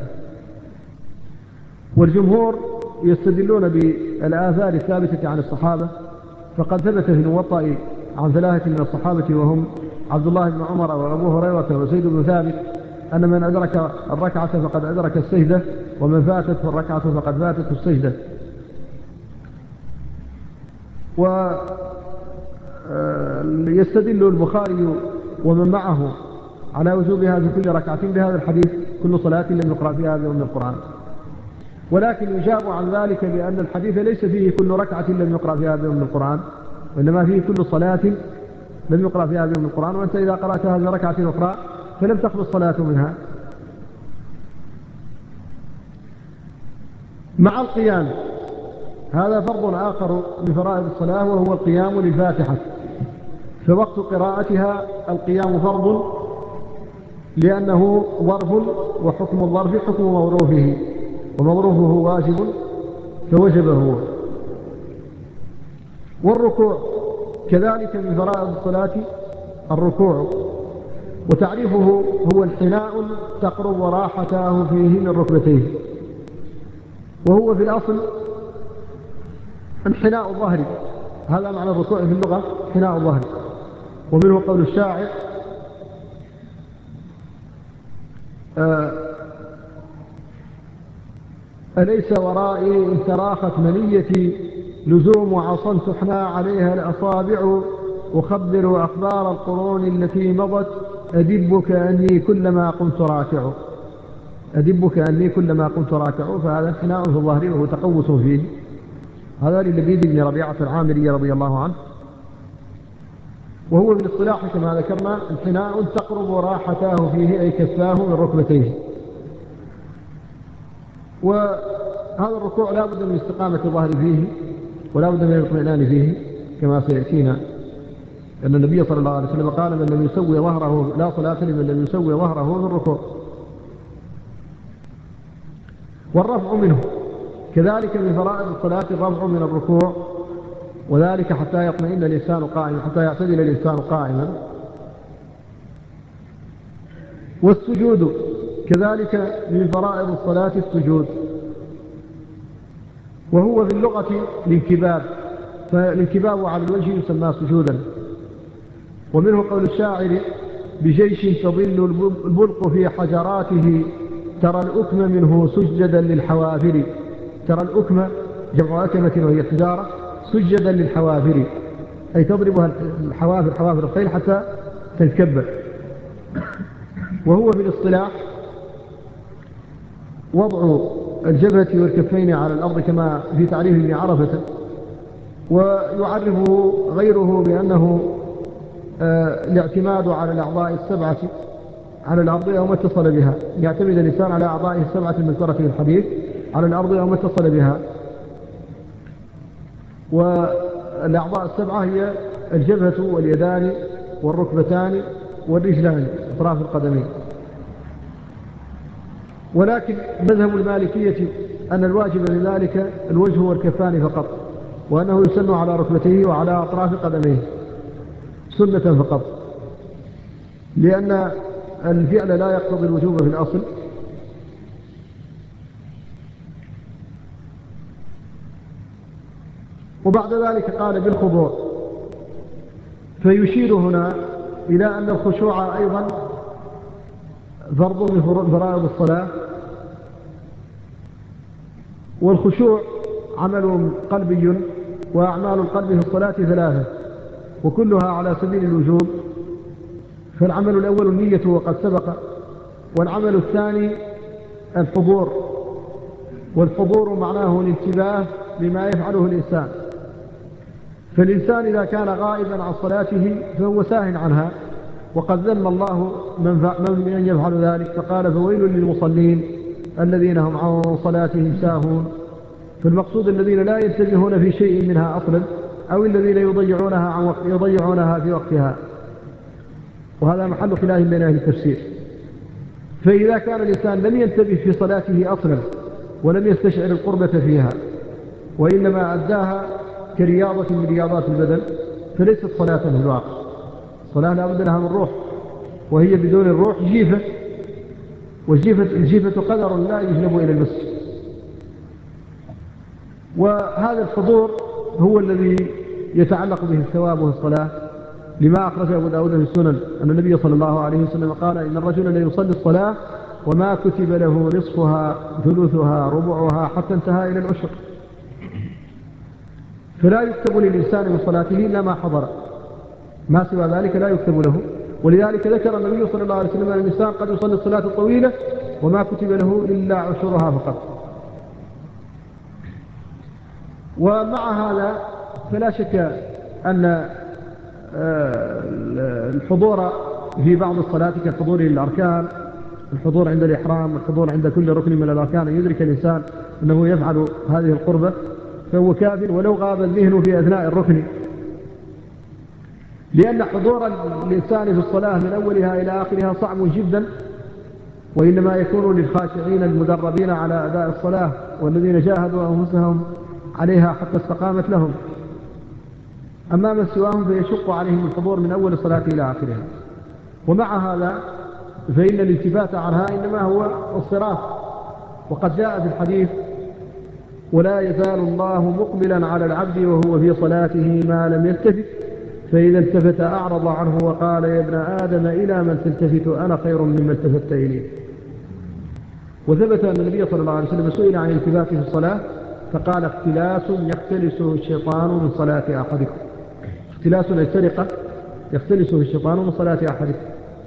والجمهور يستدلون بالآثار الثابتة عن الصحابة، فقد ثبت في الموطأ عن ثلاثة من الصحابة وهم عبد الله بن عمر وأبو هريرة وزيد بن ثابت أن من أدرك الركعة فقد أدرك السجدة، ومن فاتته الركعة فقد فاتته السجدة. ويستدل البخاري ومن معه على وجوبها في كل ركعة بهذا الحديث: كل صلاة لم يقرأ فيها بأم القرآن. ولكن يجاب عن ذلك بأن الحديث ليس فيه كل ركعة لم يقرأ فيها بأم القرآن، وإنما فيه كل صلاة لم يقرأ فيها بأم القرآن، وأنت إذا قرأت هذه ركعة أخرى فلم تقبل الصلاة منها. مع القيام، هذا فرض آخر من فرائض الصلاة وهو القيام للفاتحة، فوقت قراءتها القيام فرض لأنه ظرف، وحكم الظرف حكم موروثه، وموروثه واجب فوجب هو. والركوع كذلك من فرائض الصلاة الركوع، وتعريفه هو انحناء تقرب راحته فيه من ركبتيه، وهو في الأصل انحناء الظهر، هذا معنى الركوع في اللغة، انحناء الظهر. ومنه قول الشاعر: آه أليس ورائي إن تراخت منيتي لزوم عصا تحنى عليها الأصابع، أخبر أخبار القرون التي مضت أدب كأني كلما قمت راكع. أدب كأني كلما قمت راكع، فهذا انحناء في الظهر وهو تقوس فيه. هذا للبيد بن ربيعة العامري رضي الله عنه، وهو بالاصطلاح كما ذكرنا انحناء تقرب راحته فيه أي كفاه من ركبتيه. وهذا الركوع لا بد من استقامة الظهر فيه ولا بد من الاطمئنان فيه كما سيأتينا، أن النبي صلى الله عليه وسلم قال: من لم يسوي ظهره لا صلاة لمن لم يسوي ظهره في الركوع. والرفع منه كذلك من فرائض الصلاة الرفع من الركوع، وذلك حتى يطمئن الإنسان قائما، حتى يعتدل الإنسان قائما. والسجود كذلك من فرائض الصلاة السجود، وهو في اللغة الانكباب، فالانكباب على الوجه يسمى سجودا. ومنه قول الشاعر: بجيش تظل البلق في حجراته ترى الأكم منه سجدا للحوافر. ترى الأكم جمع أكمة وهي حجارة، سجدا للحوافر أي تضربها الحوافر، حوافر الخيل حتى تنكب. وهو بالاصطلاح وضع الجبهة والكفين على الأرض كما في تعريف ابن عرفة، ويعرفه غيره بأنه آه الاعتماد على الأعضاء السبعة على الأرض أو ما اتصل بها، يعتمد الإنسان على أعضائه السبعة المذكورة في الحديث على الأرض أو ما اتصل بها. والأعضاء السبعة هي الجبهة واليدان والركبتان والرجلان أطراف القدمين. ولكن مذهب المالكية أن الواجب من ذلك الوجه والكفان فقط، وأنه يسن على ركبتيه وعلى أطراف قدميه سنة فقط، لأن الفعل لا يقتضي الوجوب في الأصل. وبعد ذلك قال بالخضوع، فيشير هنا إلى أن الخشوع أيضا فرض من فرائض الصلاة. والخشوع عمل قلبي، وأعمال القلب في الصلاة ثلاثة وكلها على سبيل الوجوب. فالعمل الأول النية وقد سبق، والعمل الثاني الحضور، والحضور معناه الانتباه لما يفعله الإنسان. فالإنسان إذا كان غائبا عن صلاته فهو ساه عنها، وقد ذم الله من يفعل ذلك فقال فويل للمصلين الذين هم عن صلاتهم ساهون. فالمقصود الذين لا ينتبهون في شيء منها أصلا، أو الذين يضيعونها, عن وقت يضيعونها في وقتها، وهذا محل خلاف بين أهل التفسير. فإذا كان الإنسان لم ينتبه في صلاته أصلا ولم يستشعر القربة فيها، وإنما أداها كرياضة من رياضات البدن، فليست صلاة في الواقع. الصلاة لا بد لها من روح، وهي بدون الروح جيفة، والجيفة الجيفة قدر لا يجلب إلى المسجد. وهذا الحضور هو الذي يتعلق به الثواب والصلاة، لما أخرج أبو داود في السنن أن النبي صلى الله عليه وسلم قال إن الرجل لا يصلي الصلاة وما كتب له نصفها ثلثها ربعها حتى انتهى إلى العشر، فلا يكتب للإنسان من صلاته إلا ما حضر، ما سوى ذلك لا يكتب له. ولذلك ذكر النبي صلى الله عليه وسلم أن الإنسان قد يصلي الصلاة الطويلة وما كتب له إلا عشرها فقط. ومع هذا فلا شك أن الحضور في بعض الصلاة كالحضور للأركان، الحضور عند الإحرام، والحضور عند كل ركن من الأركان، أن يدرك الإنسان أنه يفعل هذه القربة فهو كافر ولو غاب الذهن في أثناء الركن، لأن حضور الإنسان في الصلاة من أولها إلى آخرها صعب جدا، وإنما يكون للخاشعين المدربين على أداء الصلاة والذين جاهدوا أنفسهم عليها حتى استقامت لهم. أما من سواهم فيشق عليهم الحضور من أول الصلاة إلى آخرها. ومع هذا فإن الالتفات عنها إنما هو الصراف، وقد جاء في الحديث ولا يزال الله مقبلا على العبد وهو في صلاته ما لم يلتفت، فإذا التفت أعرض عنه وقال يا ابن آدم إلى من تلتفت أنا خير مما التفت إليه. وثبت أن النبي صلى الله عليه وسلم سئل عن الالتفات في الصلاة فقال اختلاس يختلسه الشيطان من صلاة أحدكم. اختلاس السرقة يختلسه الشيطان من صلاة أحدكم.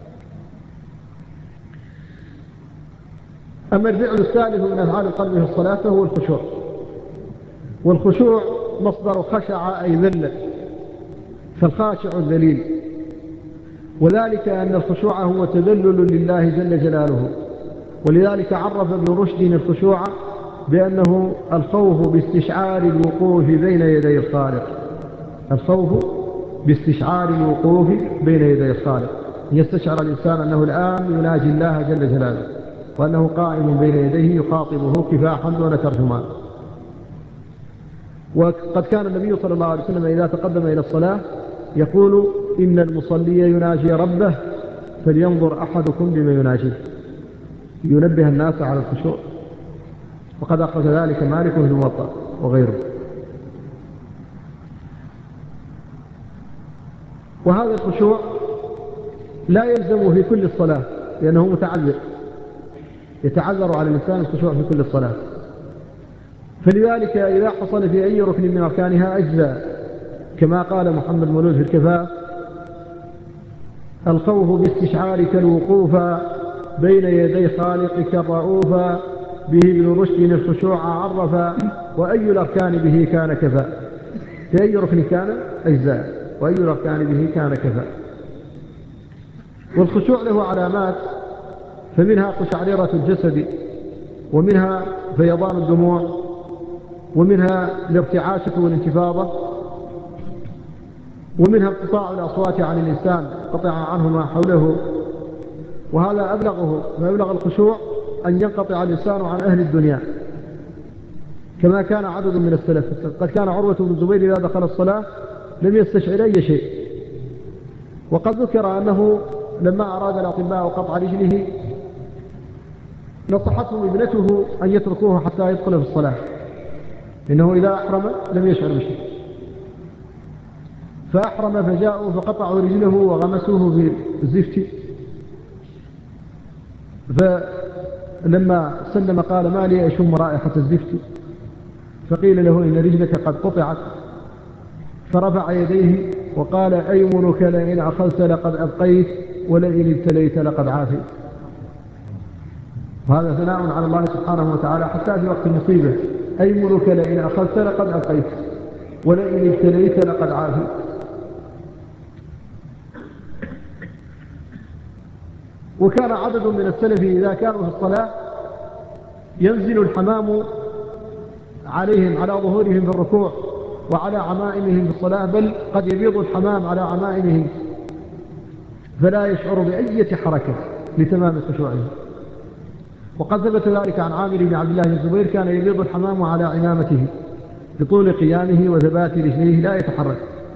أما الفعل الثالث من أفعال القلب في الصلاة فهو الخشوع، والخشوع مصدر خشع أي ذل، فالخاشع الذليل، وذلك أن الخشوع هو تذلل لله جل جلاله. ولذلك عرف ابن رشد الخشوع بأنه الخوف باستشعار الوقوف بين يدي الخالق، الخوف باستشعار الوقوف بين يدي الخالق، يستشعر الإنسان أنه الآن يناجي الله جل جلاله، وأنه قائم بين يديه يخاطبه كفاحا دون ترجمان. وقد كان النبي صلى الله عليه وسلم إذا تقدم إلى الصلاة يقول إن المصلي يناجي ربه فلينظر أحدكم بما يناجيه، ينبه الناس على الخشوع. وقد أخرج ذلك مالك بن الموطأ وغيره. وهذا الخشوع لا يلزم في كل الصلاة لأنه متعذر، يتعذر على الإنسان الخشوع في كل الصلاة، فلذلك إذا حصل في أي ركن من أركانها أجزاء، كما قال محمد مولود في الكفاف الخوف باستشعارك الوقوف بين يدي خالقك الرؤوف، به ابن رشد الخشوع عرف، وأي الأركان به كان كفاء. في أي ركن كان أجزاء، وأي الأركان به كان كفاء. والخشوع له علامات، فمنها قشعريرة الجسد، ومنها فيضان الدموع، ومنها الارتعاشة والانتفاضة، ومنها انقطاع الأصوات عن الإنسان، قطع عنه ما حوله. وهذا أبلغه مبلغ الخشوع أن ينقطع الإنسان عن أهل الدنيا، كما كان عدد من السلف. قد كان عروة بن الزبير إذا دخل الصلاة لم يستشعر أي شيء، وقد ذكر أنه لما أراد الأطباء قطع رجله نصحته ابنته أن يتركوه حتى يدخل في الصلاة، إنه إذا أحرم لم يشعر بشيء. فأحرم فجاءوا فقطعوا رجله وغمسوه في الزفت، فلما سلم قال ما لي أشم رائحة الزفت، فقيل له إن رجلك قد قطعت، فرفع يديه وقال أيمنك لئن أخذت لقد أبقيت ولئن ابتليت لقد عافيت. وهذا ثناء على الله سبحانه وتعالى حتى في وقت المصيبة، أيمنك لئن أخذت لقد أبقيت ولئن ابتليت لقد عافيت. وكان عدد من السلف إذا كانوا في الصلاة ينزل الحمام عليهم على ظهورهم في الركوع وعلى عمائمهم في الصلاة، بل قد يبيض الحمام على عمائمهم فلا يشعر بأي حركة لتمام خشوعهم. وقد ثبت ذلك عن عامر بن عبد الله بن الزبير كان يبيض الحمام على عمامته بطول قيامه وثبات رجليه لا يتحرك.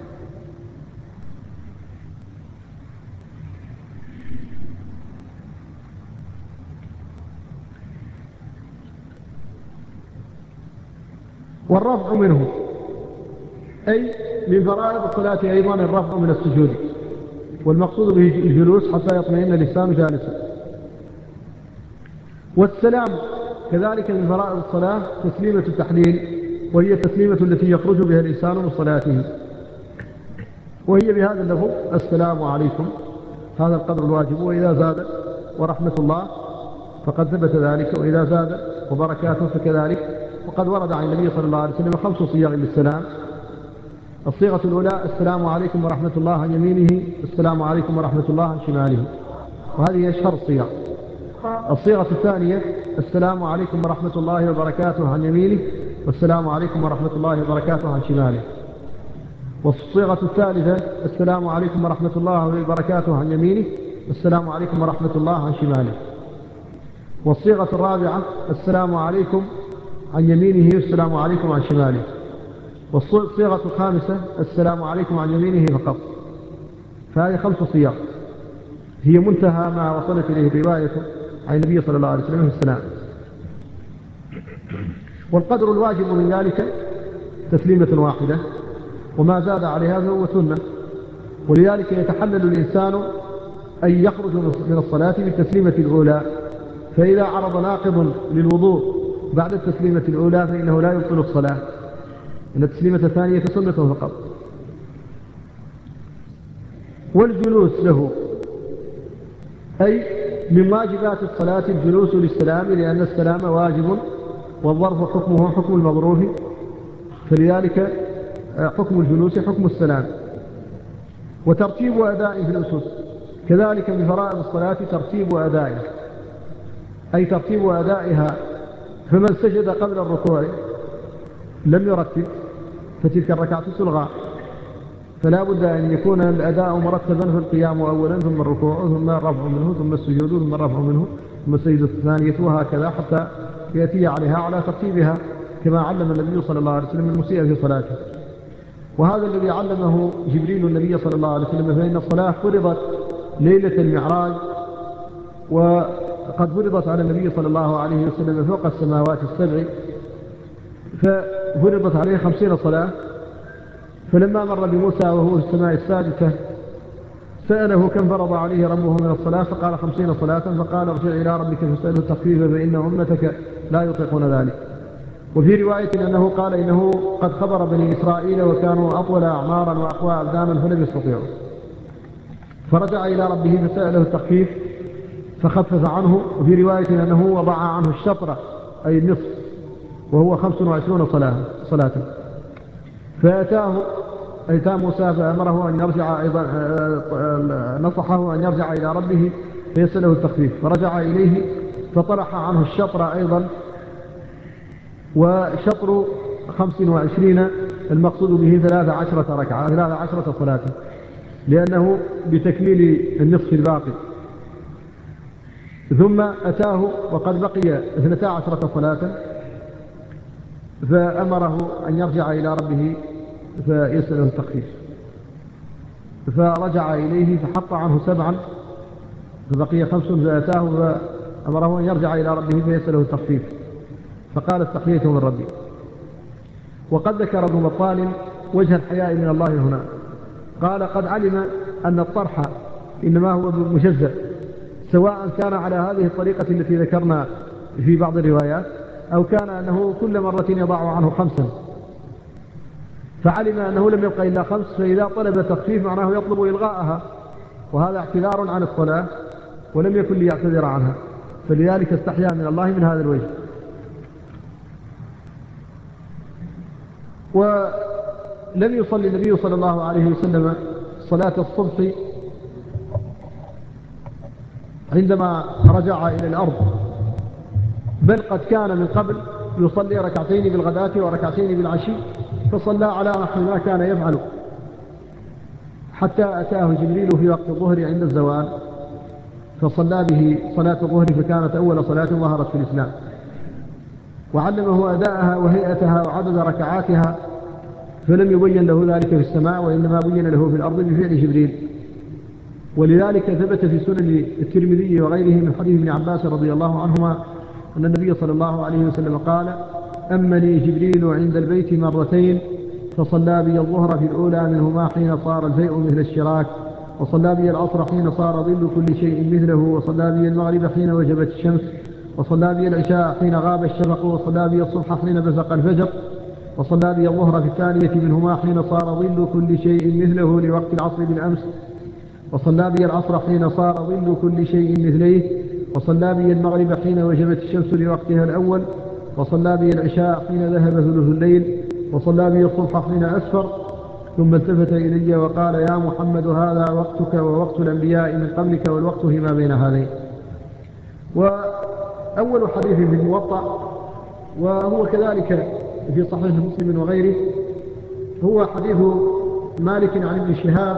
والرفع منه أي من فرائض الصلاة أيضا الرفع من السجود، والمقصود به الجلوس حتى يطمئن اللسان جالسا. والسلام كذلك من فرائض الصلاة تسليمة التحليل، وهي التسليمة التي يخرج بها الإنسان من صلاته، وهي بهذا اللفظ السلام عليكم. هذا القدر الواجب، وإذا زاد ورحمة الله فقد ثبت ذلك، وإذا زاد وبركاته فكذلك. وقد ورد عن النبي صلى الله عليه وسلم خمس صيغ للسلام. الصيغة الأولى السلام عليكم ورحمة الله عن يمينه، السلام عليكم ورحمة الله عن شماله، وهذه أشهر الصيغ. الصيغة الثانية السلام عليكم ورحمة الله وبركاته عن يمينه، والسلام عليكم ورحمة الله وبركاته عن شماله. والصيغة الثالثة السلام عليكم ورحمة الله وبركاته عن يمينه، والسلام عليكم ورحمة الله عن شماله. والصيغة الرابعة السلام عليكم عن يمينه والسلام عليكم عن شماله. والصيغة الخامسة السلام عليكم عن يمينه فقط. فهذه خمس صيغ هي منتهى ما وصلت إليه الرواية عن النبي صلى الله عليه وسلم السلام. والقدر الواجب من ذلك تسليمة واحدة، وما زاد عليها فهو سنة. ولذلك يتحلل الإنسان أن يخرج من الصلاة بالتسليمة الأولى، فإذا عرض ناقض للوضوء بعد التسليمة الأولى فإنه لا يبطل الصلاة، إن التسليمة الثانية سنة فقط. والجلوس له أي من واجبات الصلاة الجلوس للسلام، لأن السلام واجب، والظرف حكمه حكم المظروف، فلذلك حكم الجلوس حكم السلام. وترتيب أداء في الأسس كذلك من فرائض الصلاة ترتيب أدائها، أي ترتيب أدائها. فمن سجد قبل الركوع لم يرتب فتلك الركعة تلغى، فلا بد أن يكون الأداء مرتبا في القيام أولا، ثم الركوع، ثم الرفع منه، ثم السجود، ثم الرفع منه، ثم السجدة الثانية، وهكذا حتى يأتي عليها على ترتيبها كما علم النبي صلى الله عليه وسلم المسيء في صلاته. وهذا الذي علمه جبريل النبي صلى الله عليه وسلم، فإن الصلاة فرضت ليلة المعراج، وقد فرضت على النبي صلى الله عليه وسلم فوق السماوات السبع، ففرضت عليه خمسين صلاة. فلما مر بموسى وهو في السماء السادسة سأله كم فرض عليه ربه من الصلاة، فقال خمسين صلاة، فقال ارجع إلى ربك فاسأله التخفيف فإن أمتك لا يطيقون ذلك. وفي رواية أنه قال إنه قد خبر بني إسرائيل وكانوا أطول أعمارا وأقوى أبدانا فلم يستطيعوا، فرجع إلى ربه فسأله التخفيف فخفف عنه. وفي رواية أنه وضع عنه الشطر أي النصف، وهو خمس وعشرون صلاة صلاة. فأتاه أيتام موسى فأمره أن يرجع أيضا، نصحه أن يرجع إلى ربه فيسأله التخفيف، فرجع إليه فطرح عنه الشطر أيضا، وشطر خمس وعشرين المقصود به ثلاث عشرة ركعة، ثلاث عشرة صلاة، لأنه بتكميل النصف الباقي. ثم أتاه وقد بقي اثنتا عشرة صلاة، فأمره أن يرجع إلى ربه فيسأله التخفيف، فرجع إليه فحط عنه سبعا فبقي خمس، فأتاه فأمره أن يرجع إلى ربه فيسأله التخفيف، فقال استحييت من ربي. وقد ذكر ابن بطال وجه الحياء من الله هنا، قال قد علم أن الطرح إنما هو مجزأ، سواء كان على هذه الطريقة التي ذكرنا في بعض الروايات أو كان أنه كل مرة يضع عنه خمسا، فعلم أنه لم يبقى إلا خمس، فإذا طلب تخفيف معناه يطلب إلغاءها، وهذا اعتذار عن الصلاة ولم يكن ليعتذر عنها، فلذلك استحيا من الله من هذا الوجه. ولم يصلي النبي صلى الله عليه وسلم صلاة الصبح عندما رجع إلى الأرض، بل قد كان من قبل يصلي ركعتين بالغداة وركعتين بالعشي، فصلى على نحو ما كان يفعل، حتى أتاه جبريل في وقت الظهر عند الزوال فصلى به صلاة الظهر، فكانت أول صلاة ظهرت في الإسلام، وعلمه أداءها وهيئتها وعدد ركعاتها، فلم يبين له ذلك في السماء، وإنما بين له في الأرض بفعل جبريل. ولذلك ثبت في سنن الترمذي وغيره من حديث ابن عباس رضي الله عنهما أن النبي صلى الله عليه وسلم قال: أمني جبريل عند البيت مرتين، فصلى بي الظهر في الأولى منهما حين صار الفيء مثل الشراك، وصلى بي العصر حين صار ظل كل شيء مثله، وصلى بي المغرب حين وجبت الشمس، وصلى بي العشاء حين غاب الشفق، وصلى بي الصبح حين بزق الفجر، وصلى بي الظهر في الثانية منهما حين صار ظل كل شيء مثله لوقت العصر بالأمس، وصلى بي العصر حين صار ظل كل شيء مثليه، وصلى بي المغرب حين وجبت الشمس لوقتها الأول، وصلى بي العشاء حين ذهب ثلث الليل، وصلى بي الصبح حين أسفر. ثم التفت إلي وقال: يا محمد هذا وقتك ووقت الأنبياء من قبلك، والوقت فيما بين هذين. وأول حديث في الموطأ، وهو كذلك في صحيح مسلم وغيره، هو حديث مالك عن ابن شهاب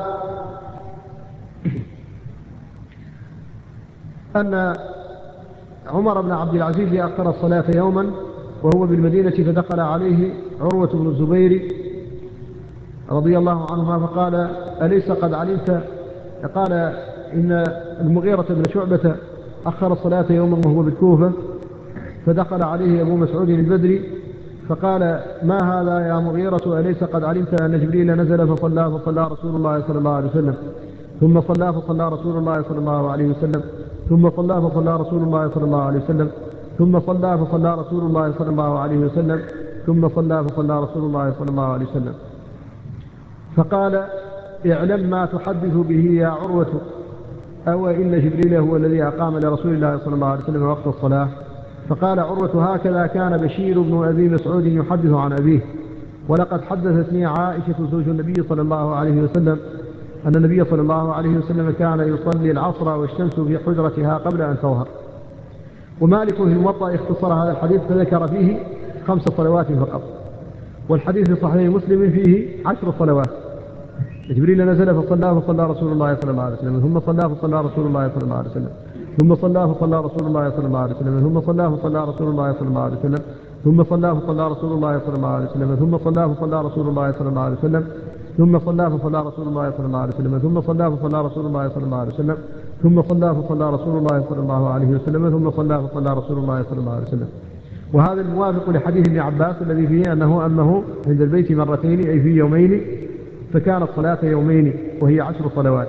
أن عمر بن عبد العزيز أخر الصلاة يوما وهو بالمدينة، فدخل عليه عروة بن الزبير رضي الله عنهما فقال: أليس قد علمت؟ قال: إن المغيرة بن شعبة أخر الصلاة يوما وهو بالكوفة، فدخل عليه أبو مسعود البدري فقال: ما هذا يا مغيرة؟ أليس قد علمت أن جبريل نزل فصلى فصلى رسول الله صلى الله عليه وسلم، ثم صلى فصلى رسول الله صلى الله عليه وسلم، ثم صلى فصلى رسول الله صلى الله عليه وسلم، ثم صلى فصلى رسول الله صلى الله عليه وسلم، ثم صلى فصلى رسول الله صلى الله عليه وسلم. فقال: اعلم ما تحدث به يا عروة، أو إن جبريل هو الذي أقام لرسول الله صلى الله عليه وسلم وقت الصلاة. فقال عروة: هكذا كان بشير بن أبي مسعود يحدث عن أبيه، ولقد حدثتني عائشة زوج النبي صلى الله عليه وسلم أن النبي صلى الله عليه وسلم كان يصلي العصر والشمس في حجرتها قبل أن تظهر. ومالك في الموطأ اختصر هذا الحديث فذكر فيه خمس صلوات فقط، والحديث في صحيح مسلم فيه عشر صلوات. جبريل نزل فصلى فصلى رسول الله صلى الله عليه وسلم، ثم صلى فصلى رسول الله صلى الله عليه وسلم، ثم صلى فصلى رسول الله صلى الله عليه وسلم، ثم صلى فصلى رسول الله صلى الله عليه وسلم، ثم صلى فصلى رسول الله صلى الله عليه وسلم، ثم صلى فصلى رسول الله صلى الله عليه وسلم، ثم صلى فصلى رسول الله صلى الله عليه وسلم، ثم صلى فصلى رسول الله صلى الله عليه وسلم، ثم صلى فصلى رسول الله صلى الله عليه وسلم، ثم صلى فصلى رسول الله صلى الله عليه وسلم. وهذا الموافق لحديث ابن عباس الذي فيه أنه أنه عند البيت مرتين أي في يومين، فكانت صلاة يومين وهي عشر صلوات.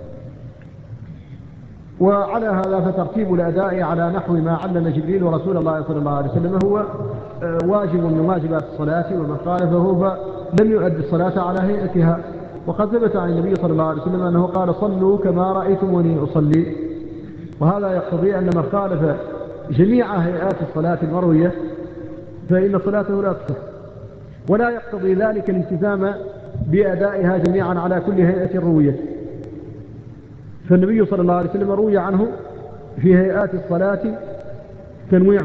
وعلى هذا فترتيب الأداء على نحو ما علم جبريل ورسول الله صلى الله عليه وسلم هو واجب من واجبات الصلاة، ومن خالفه فلم يؤدي الصلاة على هيئتها. وقد ثبت عن النبي صلى الله عليه وسلم أنه قال: صلوا كما رأيتموني أصلي. وهذا يقتضي أن من خالف جميع هيئات الصلاة المروية فإن صلاته لا تصح، ولا يقتضي ذلك الالتزام بأدائها جميعا على كل هيئة روية. فالنبي صلى الله عليه وسلم روي عنه في هيئات الصلاة تنويع،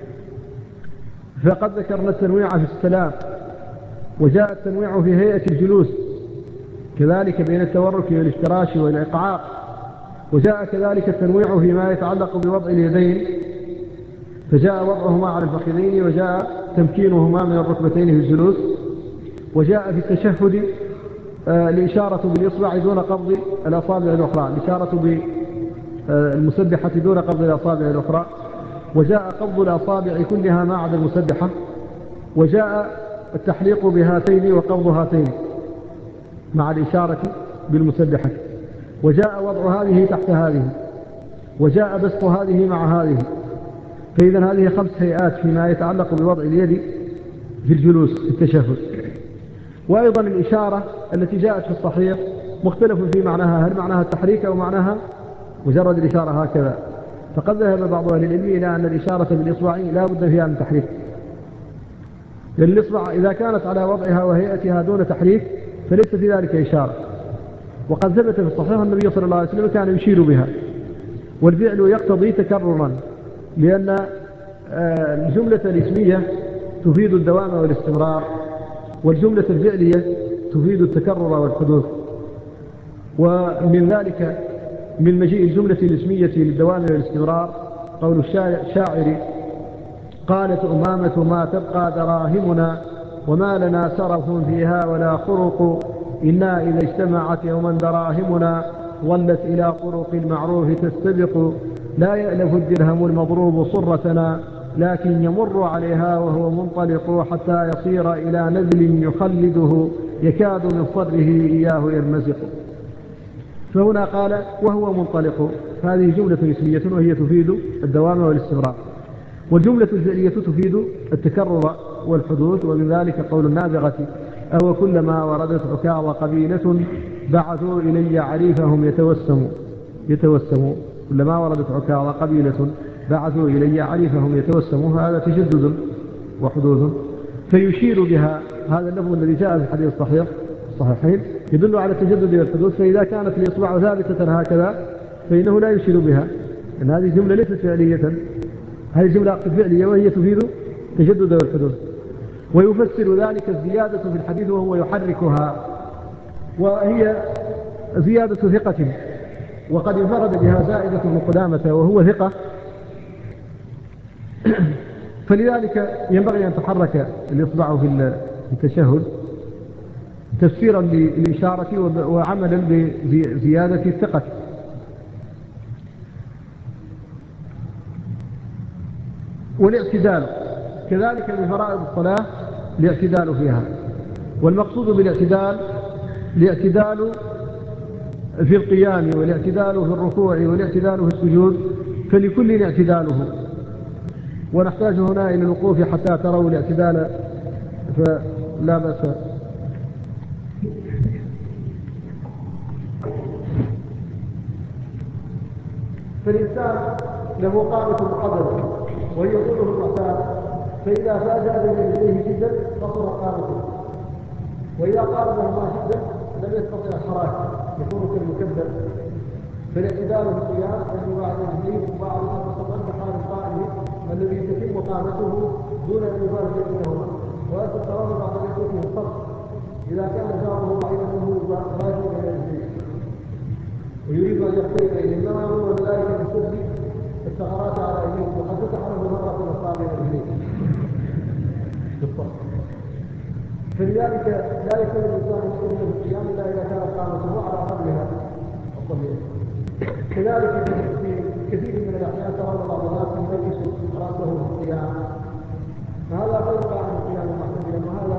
فقد ذكرنا التنويع في السلام، وجاء التنويع في هيئة الجلوس كذلك بين التورك والافتراش والإقعاء، وجاء كذلك التنويع فيما يتعلق بوضع اليدين، فجاء وضعهما على الفخذين، وجاء تمكينهما من الركبتين في الجلوس، وجاء في التشهد آه الإشارة بالإصبع دون قبض الأصابع الأخرى، الإشارة بالمسبحة دون قبض الأصابع الأخرى، وجاء قبض الأصابع كلها ما عدا المسبحة، وجاء التحليق بهاتين وقبض هاتين مع الإشارة بالمسبحة، وجاء وضع هذه تحت هذه، وجاء بسط هذه مع هذه، فإذا هذه خمس هيئات فيما يتعلق بوضع اليد في الجلوس في التشهد. وأيضا الإشارة التي جاءت في الصحيح مختلف في معناها، هل معناها التحريك أو معناها مجرد الإشارة هكذا. فقد ذهب بعض أهل العلم إلى أن الإشارة بالإصبع لا بد فيها من تحريك، لأن الإصبع إذا كانت على وضعها وهيئتها دون تحريك فليس في ذلك إشارة. وقد ثبت في الصحيح النبي صلى الله عليه وسلم كان يشير بها، والفعل يقتضي تكررا، لأن الجملة الاسمية تفيد الدوام والاستمرار، والجملة الفعلية تفيد التكرر والحدوث. ومن ذلك من مجيء الجملة الاسمية للدوام والاستمرار قول الشاعر: قالت أمامة ما تبقى دراهمنا وما لنا سرف فيها ولا خرق، إنا إذا اجتمعت يوما دراهمنا ظلت إلى طرق المعروف تستبق، لا يألف الدرهم المضروب صرتنا لكن يمر عليها وهو منطلق، حتى يصير إلى نذل يخلده يكاد من صره إياه يرمزق. فهنا قال وهو منطلق، هذه جملة اسمية وهي تفيد الدوام والاستمرار. والجملة الفعلية تفيد التكرر والحدوث، ومن ذلك قول النابغة: أو كلما وردت عكاظ قبيلة بعثوا إلي عريفهم يتوسموا يتوسموا كلما وردت عكاظ قبيلة بعثوا إلي عريفهم يتوسموا، هذا تجدد وحدوث. فيشير بها، هذا اللفظ الذي جاء في الحديث الصحيح الصحيحين يدل على التجدد والحدوث. فإذا كانت الإصبع ثابتة هكذا فإنه لا يشير بها، لأن هذه جملة ليست فعلية، هذه جملة فعلية وهي تفيد تجدد والحدوث. ويفسر ذلك الزيادة في الحديث وهو يحركها، وهي زيادة ثقة، وقد انفرد بها زائدة بن قدامة وهو ثقة، فلذلك ينبغي أن تحرك الإصبع في التشهد تفسيرا للإشارة وعملا بزيادة الثقة. والاعتدال كذلك من فرائض الصلاة الاعتدال فيها، والمقصود بالاعتدال الاعتدال في القيام والاعتدال في الركوع والاعتدال في السجود، فلكل اعتداله. ونحتاج هنا إلى الوقوف حتى تروا الاعتدال، فلا بأس. فالإنسان له قامة مقدرة وهي طوله المعتاد، فإذا فاجأ بين يديه جدا قصر قامته، وإذا قاربهما جدا لم يستطع الحركة يكون كالمكبر. فالاعتدال في القيام أن يباعد الجنين وبعض المتصل بحال القائم الذي تتم قامته دون أن يبالغ بينهما، ويتقرب بعض يكون الصف إذا كان جاره بعيدا منه راجع إلى الجنين ويريد أن يقترب إليه، إنما هو ذلك يستدري الثغرات على أيديه، وقد تتحرك مرة من أصابع الجنين في الصف. فلذلك لا يكون الإنسان مسؤولا في القيام إلا إذا كانت قامته على قبلها الطبيعي. كذلك في كثير من الأحيان ترى بعض الناس ينكس رأسه في القيام، فهذا غير قائم القيام المعتدلا، وهذا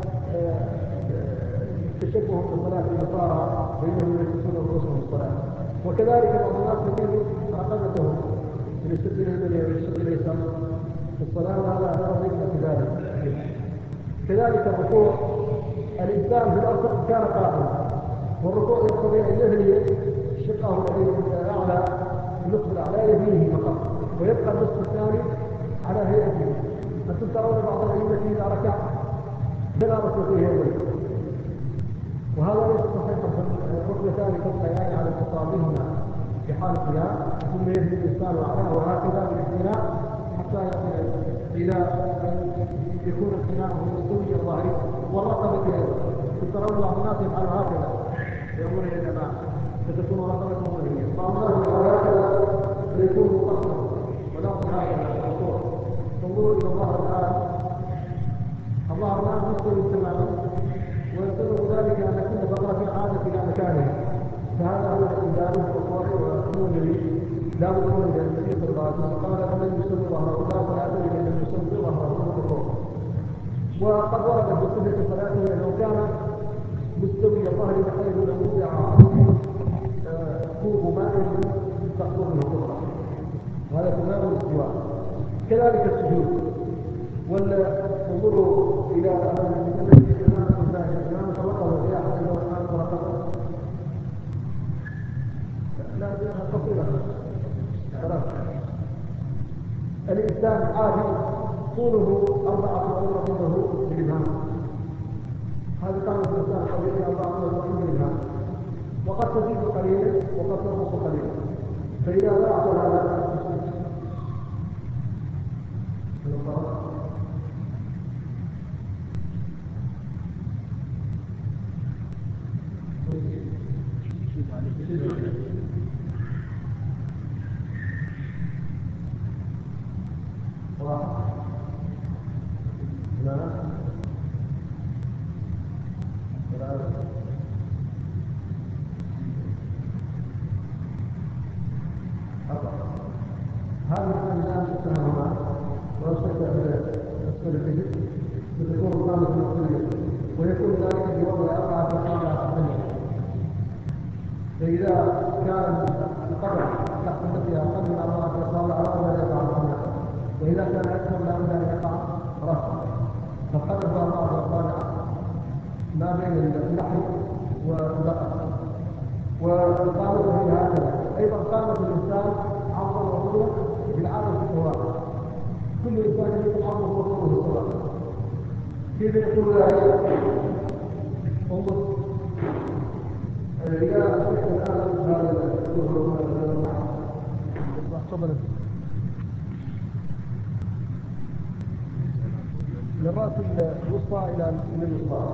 تشبه بالصلاة النصارى بينهم ينكسون رؤوسهم في الصلاة. وكذلك بعض الناس يميل عقبته من الشق اليمين إلى الشق اليسار في الصلاة، وهذا غير اعتدال. كذلك الركوع، الإنسان في الأصل كان قائما، والركوع يستطيع أن يهلي شقه الأعلى النصف الأعلى يهليه فقط، ويبقى النصف الثاني على هيئته. أنتم ترون بعض الأئمة إذا ركع بلا ركبتيه أولى، وهذا ليس صحيحا. الركبتان تبقيان على اتصالهما في حال القيام، ثم يهدي الإنسان أعلاه وهكذا بالابتلاء حتى إلى يكون امتناعه مستوي الظاهري والرقبة أيضا. ترون بعض الناس يفعل هكذا يقول إلى الأمام فتكون رقبته مهنية، بعض الناس يفعل هكذا فيكون مقصرا ونقص هكذا الركوع. انظروا إلى الظهر الآن، الظهر الآن مستوي تماما، ويسبب ذلك أن كل فقرة عادت إلى مكانها. فهذا هو الاعتدال والركوع والسنون الذي لا بد من النبي صلى الله عليه وسلم قال فمن يسوي ظهره لا صلاة لمن لم يسوي ظهره بالركوع. وقد ورد في صفة صلاته أنه كان مستوي الظهر بحيث لو وضع كوب ماء تخطر منه كبرى، وهذا تمام الاستواء. كذلك السجود. وانظروا إلى الذي أمامكم ذلك الإمام فرقه في أحد الأوحاد فرقه لا قصيرة ثلاثة. الإنسان عادي طوله أربعة وأربعين بالإبهام، هذا كان الإنسان طويل أربعة وأربعين بالإبهام، وقد تزيد قليلا وقد تنقص قليلا. فإذا ضعت هذا هذا الآن تفهمها وأستطيع أسفل الفجر فتكون القامة مقصودة ويكون ذلك بوضع أربعة أربعة ثمانية. فإذا كان القدر تحت التي أقل من أربعة أصابع أقل لا يقع الخمس، وإذا كان أكثر لا بد أن يقع رفع. فالقدر بأربعة أصابع ما بين اللحم والبقر. والقامة هي هكذا. أيضا قامة الإنسان عرضا وطولا بالعادة سواء، كل إنسان يكون عرضه وطوله سواء. كيف يقول ذلك؟ انظر إلى الآن هذا تفضل من رأس الوسطى إلى الوسطى.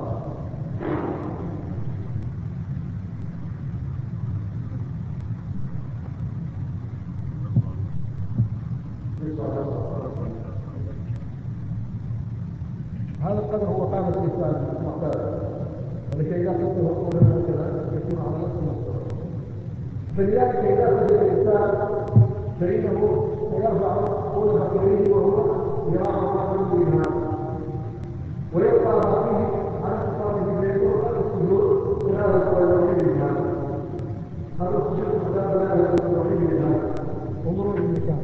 هذا القدر هو قامة الإنسان المعتاد، ولكي إذا كنت مطلوبا هكذا يكون على نفس المستوى. فلذلك إذا سجد الإنسان فإنه سيرفع طول فقريه وهو ذراع واحد بالإمام، ويبقى ما فيه على اتصاله بيته السجود من هذا الوحيد بالإمام. هذا السجود لا بد من الوحيد بالإمام. انظروا للمكان.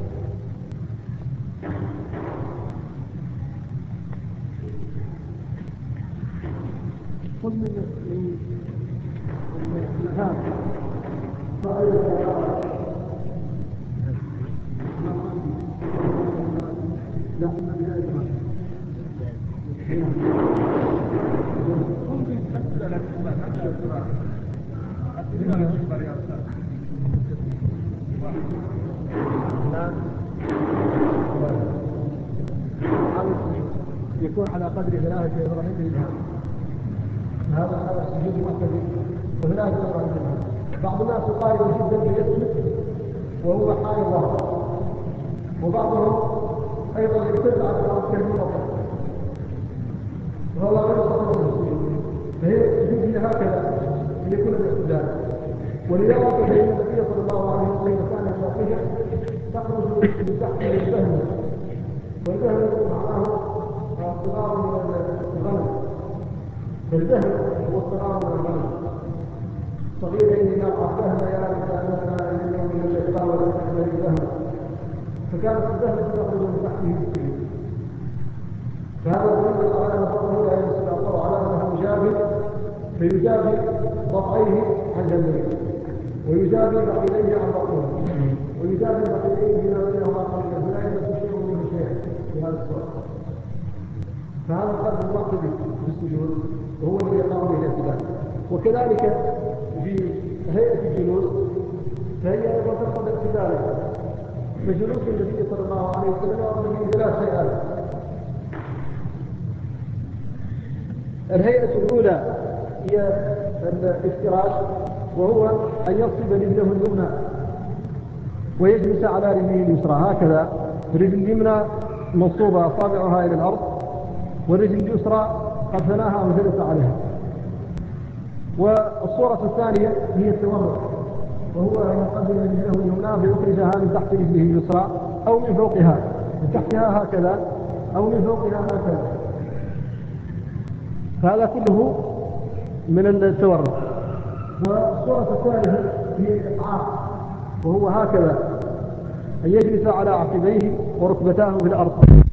خذ من الإلهام لا ممكن تحصل لك يكون على قدر ثلاثة إبراهيم بالإلهام. هذا هذا السجود معتدل وثلاثة إبراهيم بالإلهام. بعض الناس يقارب جدا بيسجد وهو حال ظهر، وبعضهم أيضا يرتد على الأرض كالمرة وهو غير صحيح المسلمين. فهي السجود هكذا ليكون الاعتدال. ولذلك فإن النبي صلى الله عليه وسلم كان يستطيع تخرج من تحت الفهم، والفهم معناه اضطرار من الغنم، فالفهم هو اضطرار من الغنم. صغيرين يقع فهم يا نساء اليوم من الإقامة وتحمل الفهم، فكانت الفهم تخرج من تحته السجود. فهذا يدل على أن فضله لا يستطيع على أنه جابر، فيجابي ضفعيه عن جنبيه، ويجابي بقيليه عن بطنه، ويجابي بقيليه بما بينهما قليلا، فلا يستشير منه شيء في هذا السؤال. فهذا القدر المعتدل في السجود وهو الذي يقام به الاعتدال. وكذلك في هيئة الجلوس فهي أيضا تقتضي اعتدالا. فجلوس النبي صلى الله عليه وسلم أمر به ثلاث هيئات. الهيئة الأولى هي الافتراش، وهو أن ينصب رجله اليمنى ويجلس على رجله اليسرى هكذا. الرجل اليمنى منصوبة أصابعها إلى الأرض، والرجل اليسرى قد ثناها وجلس عليها. والصورة الثانية هي التورع، وهو أن يقدم رجله اليمنى فيخرجها من تحت رجله اليسرى أو من فوقها، من تحتها هكذا أو من فوقها هكذا. فهذا كله من التورع. والصورة الثالثة هي الإقعاء، وهو هكذا أن يجلس على عقبيه وركبتاه في الأرض.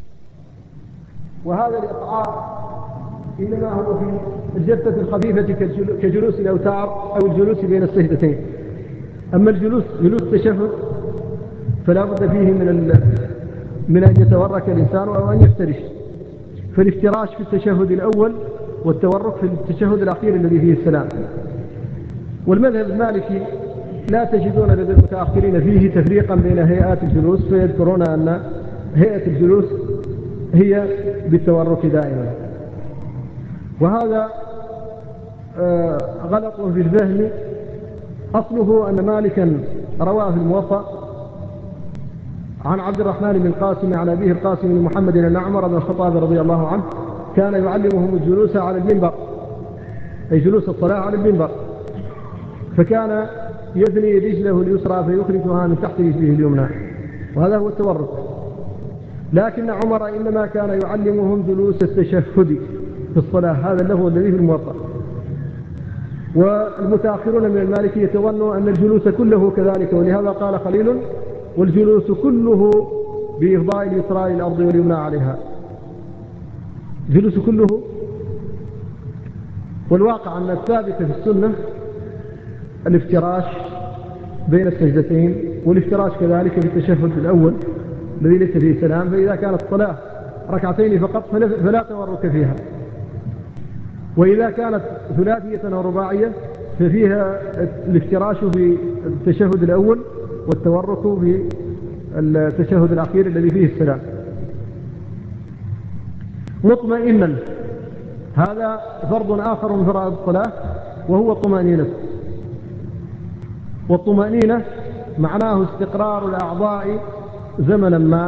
وهذا الإقعاء إنما هو في الجلسة الخفيفة كجلوس الأوتار أو الجلوس بين السجدتين. أما الجلوس جلوس التشهد فلا بد فيه من من أن يتورك الإنسان أو أن يفترش، فالافتراش في التشهد الأول والتورك في التشهد الأخير الذي فيه السلام. والمذهب المالكي لا تجدون لدى المتأخرين فيه تفريقا بين هيئات الجلوس، فيذكرون أن هيئة الجلوس هي بالتورك دائما. وهذا آه غلط في الفهم. أصله أن مالكا رواه في الموطأ عن عبد الرحمن بن القاسم عن أبيه القاسم بن محمد أن عمر بن الخطاب رضي الله عنه كان يعلمهم الجلوس على المنبر، أي جلوس الصلاة على المنبر، فكان يثني رجله اليسرى فيخرجها من تحت رجله اليمنى، وهذا هو التورك. لكن عمر إنما كان يعلمهم جلوس التشهد في الصلاة، هذا اللفظ الذي في الموطأ. والمتأخرون من المالكية يتظنوا أن الجلوس كله كذلك، ولهذا قال خليل: والجلوس كله بإفضاء اليسرى الأرض واليمنى عليها. الجلوس كله، والواقع أن الثابت في السنة الافتراش بين السجدتين، والافتراش كذلك في التشهد الأول الذي ليس فيه سلام. فإذا كانت الصلاة ركعتين فقط فلا تورك فيها، وإذا كانت ثلاثية أو رباعية ففيها الافتراش في التشهد الأول والتورك في التشهد الأخير الذي فيه السلام. مطمئنا، هذا فرض آخر من فرائض الصلاة وهو الطمأنينة. والطمأنينة معناه استقرار الأعضاء زمنا ما،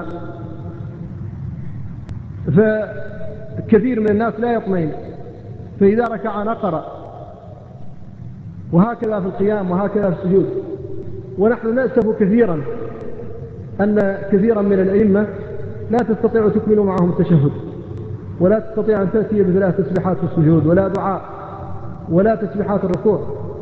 فكثير من الناس لا يطمئن، فإذا ركع نقر، وهكذا في القيام وهكذا في السجود. ونحن نأسف كثيرا أن كثيرا من الأئمة لا تستطيع تكمل معهم التشهد، ولا تستطيع أن تأتي بثلاث تسبيحات في السجود، ولا دعاء، ولا تسبيحات الركوع.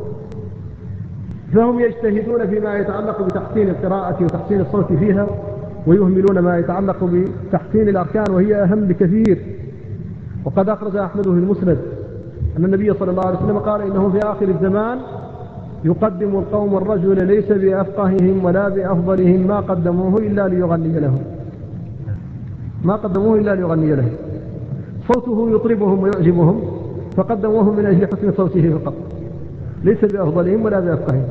فهم يجتهدون فيما يتعلق بتحسين القراءة وتحسين الصوت فيها، ويهملون ما يتعلق بتحسين الأركان وهي أهم بكثير. وقد أخرج أحمد في المسند أن النبي صلى الله عليه وسلم قال: إنه في آخر الزمان يقدم القوم الرجل ليس بأفقههم ولا بأفضلهم، ما قدموه إلا ليغني لهم ما قدموه إلا ليغني لهم صوته يطربهم ويعجبهم، فقدموه من أجل حسن صوته فقط، ليس بأفضلهم ولا بأفقههم.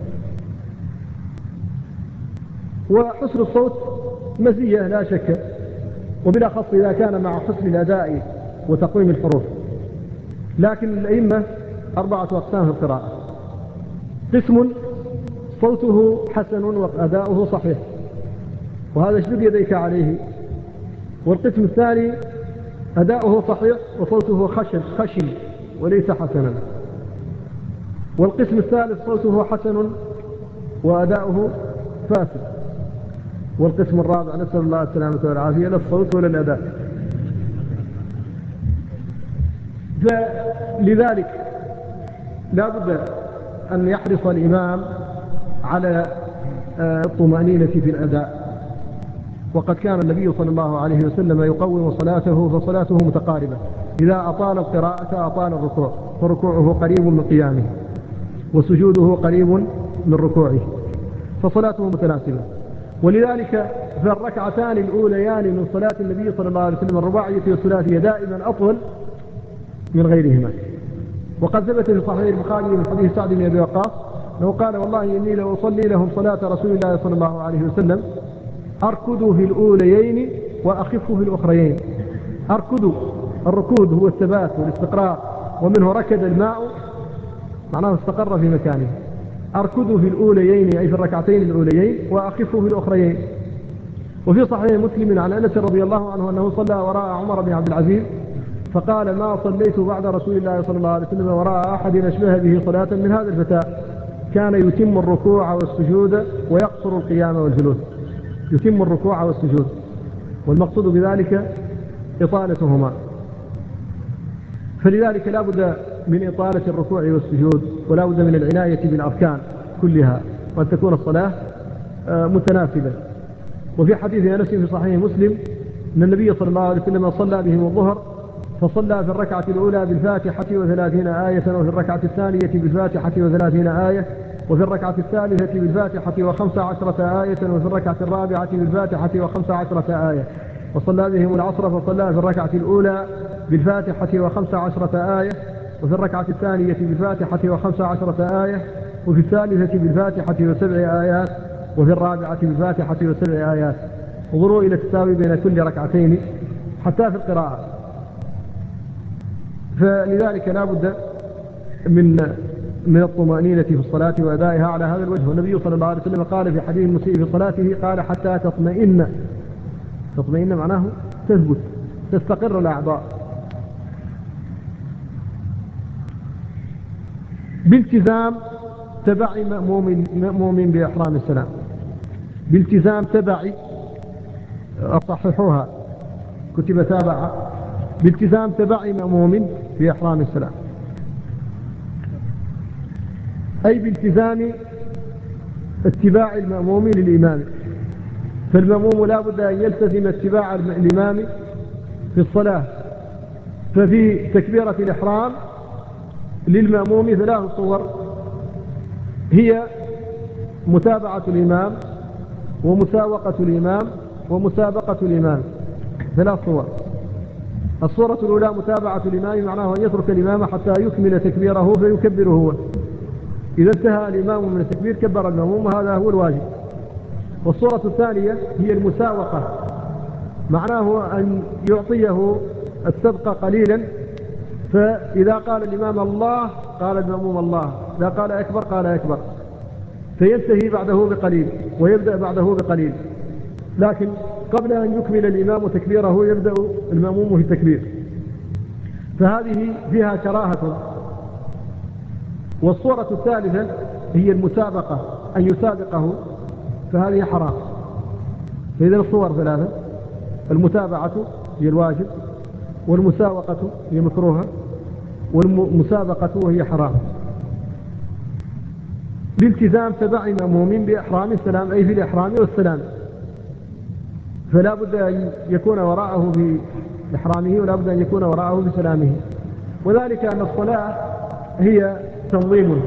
وحسن الصوت مزية لا شك، وبالأخص إذا كان مع حسن الأداء وتقويم الحروف. لكن الأئمة أربعة أقسام في القراءة: قسم صوته حسن وأداؤه صحيح، وهذا اشدد يديك عليه. والقسم الثاني أداؤه صحيح وصوته خشن خشن وليس حسنا. والقسم الثالث صوته حسن وأداؤه فاسد. والقسم الرابع نسأل الله السلامة والعافية، لا الصوت ولا الأداء. فلذلك لا بد أن يحرص الإمام على الطمأنينة في الأداء. وقد كان النبي صلى الله عليه وسلم يقوم صلاته فصلاته متقاربة، إذا أطال القراءة أطال الركوع، فركوعه قريب من قيامه وسجوده قريب من ركوعه، فصلاته متناسبة. ولذلك فالركعتان الأوليان من صلاة النبي صلى الله عليه وسلم الرباعية والثلاثية دائما أطول من غيرهما. وقد ثبت في صحيح البخاري من حديث سعد بن أبي وقاص أنه قال: والله إني لأصلي لهم صلاة رسول الله صلى الله عليه وسلم أركض في الأوليين وأخف في الأخريين. أركض، الركود هو الثبات والاستقرار، ومنه ركد الماء معناه استقر في مكانه. أركض في الأوليين أي في الركعتين الأوليين، وأخف في الأخريين. وفي صحيح مسلم عن أنس رضي الله عنه أنه صلى وراء عمر بن عبد العزيز فقال: ما صليت بعد رسول الله صلى الله عليه وسلم وراء أحد أشبه به صلاة من هذا الفتى، كان يتم الركوع والسجود ويقصر القيام والجلوس. يتم الركوع والسجود، والمقصود بذلك إطالتهما. فلذلك لا بد من إطالة الركوع والسجود، ولا بد من العناية بالأركان كلها، وأن تكون الصلاة متناسبة. وفي حديث أنس في صحيح مسلم أن النبي صلى الله عليه وسلم صلى بهم الظهر فصلى في الركعة الأولى بالفاتحة وثلاثين آية، وفي الركعة الثانية بالفاتحة وثلاثين آية، وفي الركعة الثالثة بالفاتحة وخمس عشرة آية، وفي الركعة الرابعة بالفاتحة وخمس عشرة آية. وصلى بهم العصر فصلى في الركعة الأولى بالفاتحة وخمس عشرة آية، وفي الركعة الثانية بالفاتحة وخمس عشرة آية، وفي الثالثة بالفاتحة وسبع آيات، وفي الرابعة بالفاتحة وسبع آيات. انظروا إلى التساوي بين كل ركعتين حتى في القراءة. فلذلك لا بد من من الطمأنينة في الصلاة وأدائها على هذا الوجه. والنبي صلى الله عليه وسلم قال في حديث المسيء في صلاته قال حتى تطمئن. تطمئن معناه تثبت تستقر الأعضاء بالتزام تبع مأموم مأموم بإحرام السلام. بالتزام تبع أصححوها كتب تابع بالتزام تبع مأموم بإحرام السلام، أي بالتزام اتباع المأموم للإمام. فالمأموم لا بد أن يلتزم اتباع الإمام في الصلاة. ففي تكبيرة الإحرام للمأموم ثلاث صور، هي متابعة الإمام ومساوقة الإمام ومسابقة الإمام. ثلاث صور. الصورة الأولى متابعة الإمام، معناه أن يترك الإمام حتى يكمل تكبيره فيكبره هو. إذا انتهى الإمام من التكبير كبر المأموم، هذا هو الواجب. والصورة الثانية هي المساوقة، معناه أن يعطيه السبق قليلا، فإذا قال الإمام الله قال المأموم الله، إذا قال أكبر قال أكبر، فينتهي بعده بقليل ويبدأ بعده بقليل. لكن قبل أن يكمل الإمام تكبيره يبدأ المأموم في التكبير، فهذه فيها كراهة. والصورة الثالثة هي المسابقة، أن يسابقه، فهذه حرام. فإذا الصور ثلاثة: المتابعة هي الواجب، والمساوقة هي مكروهة، والمسابقة هي حرام. بالتزام تبع مأموم بإحرام السلام، أي في الإحرام والسلام. فلا بد أن يكون وراءه بإحرامه ولا بد أن يكون وراءه بسلامه. وذلك أن الصلاة هي تنظيم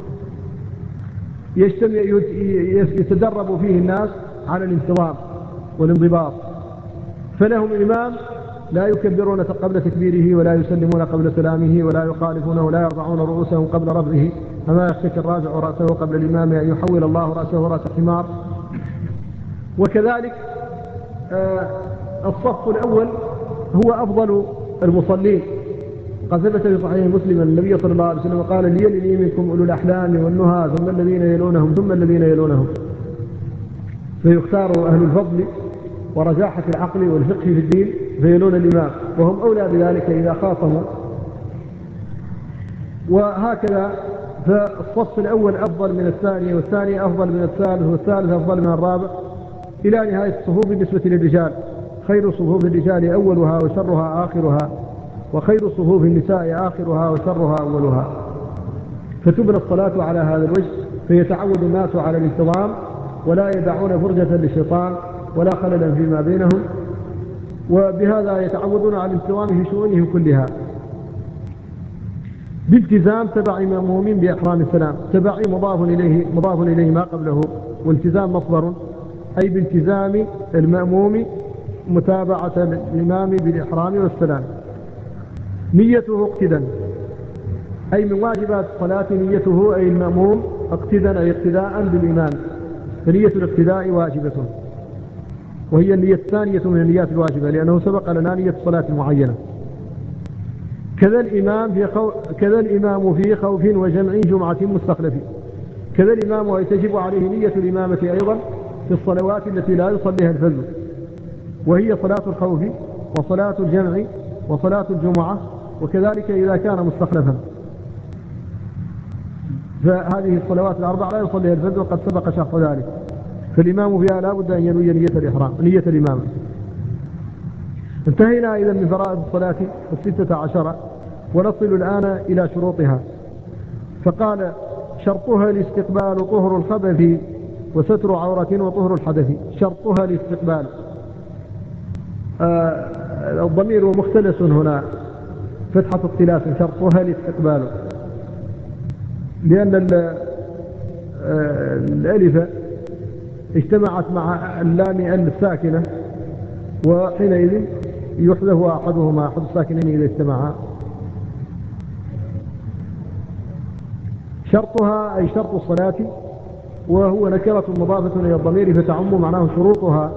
يتدرب فيه الناس على الانتظام والانضباط. فلهم إمام لا يكبرون قبل تكبيره ولا يسلمون قبل سلامه ولا يخالفونه ولا يرفعون رؤوسهم قبل رفعه، فما يخشك الراجع رأسه قبل الإمام أن يحول الله رأسه رأس حمار. وكذلك آه الصف الأول هو أفضل المصلين. قد ثبت في صحيح مسلم النبي صلى الله عليه وسلم قال: ليلني منكم أولو الأحلام والنهى ثم الذين يلونهم ثم الذين يلونهم. فيختار أهل الفضل ورجاحة العقل والفقه في الدين فيلون الإمام، وهم أولى بذلك إذا خاصموا. وهكذا فالصف الأول أفضل من الثاني، والثاني أفضل من الثالث، والثالث أفضل من الرابع، إلى نهاية الصفوف. بالنسبة للرجال خير صفوف الرجال أولها وشرها آخرها، وخير صفوف النساء آخرها وشرها أولها. فتبنى الصلاة على هذا الوجه، فيتعود الناس على الانتظام ولا يدعون فرجة للشيطان ولا خللا فيما بينهم، وبهذا يتعودون على الانتظام في شؤونهم كلها. بالتزام تبع مأموم بإحرام السلام. تبع مضاف إليه مضاف إليه ما قبله، والتزام مصدر، أي بالتزام المأموم متابعة الإمام بالإحرام والسلام. نيته اقتدا، أي من واجبات الصلاة نيته، أي المأموم اقتدا أي اقتداء بالإمام. فنية الاقتداء واجبة، وهي النية الثانية من النيات الواجبة، لأنه سبق لنا نية الصلاة المعينة. كذا الإمام في خو... كذا الإمام في خوف وجمع جمعة مستخلف. كذا الإمام أي تجب عليه نية الإمامة أيضا في الصلوات التي لا يصليها الفذ، وهي صلاة الخوف وصلاة الجمع وصلاة الجمعة، وكذلك إذا كان مستخلفا. فهذه الصلوات الأربع لا يصليها الفذ، وقد سبق شرح ذلك. فالإمام فيها لا بد أن ينوي نية الإحرام، نية الإمامة. انتهينا إذا من فرائض الصلاة الستة عشر، ونصل الآن إلى شروطها. فقال: شرطها الاستقبال طهر الخبث وستر عورة وطهر الحدث شرطها الاستقبال. آه الضمير مختلس هنا فتحة اختلاس شرطها الاستقبال، لأن الألف اجتمعت مع اللام الساكنة، وحينئذ يحذف أحدهما أحد الساكنين إذا اجتمعا. شرطها أي شرط الصلاة، وهو نكرة مضافة إلى الضمير فتعم معناه شروطها.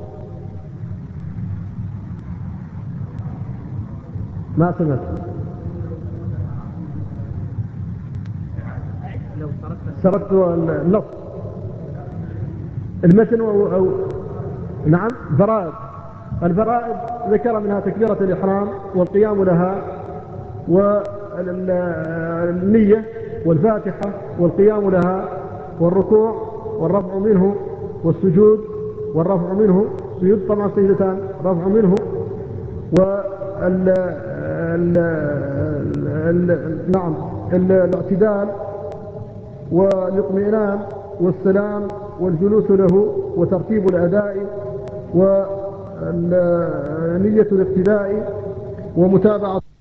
ما سمعت. سرقت النص المتن أو, أو نعم فرائض. الفرائض ذكر منها تكبيرة الإحرام والقيام لها والنية والفاتحة والقيام لها والركوع والرفع منه والسجود والرفع منه، سجود طبعا سجدتان، رفع منه، وال ال ال نعم الاعتدال والاطمئنان والسلام والجلوس له وترتيب الأداء ونية الاقتداء ومتابعة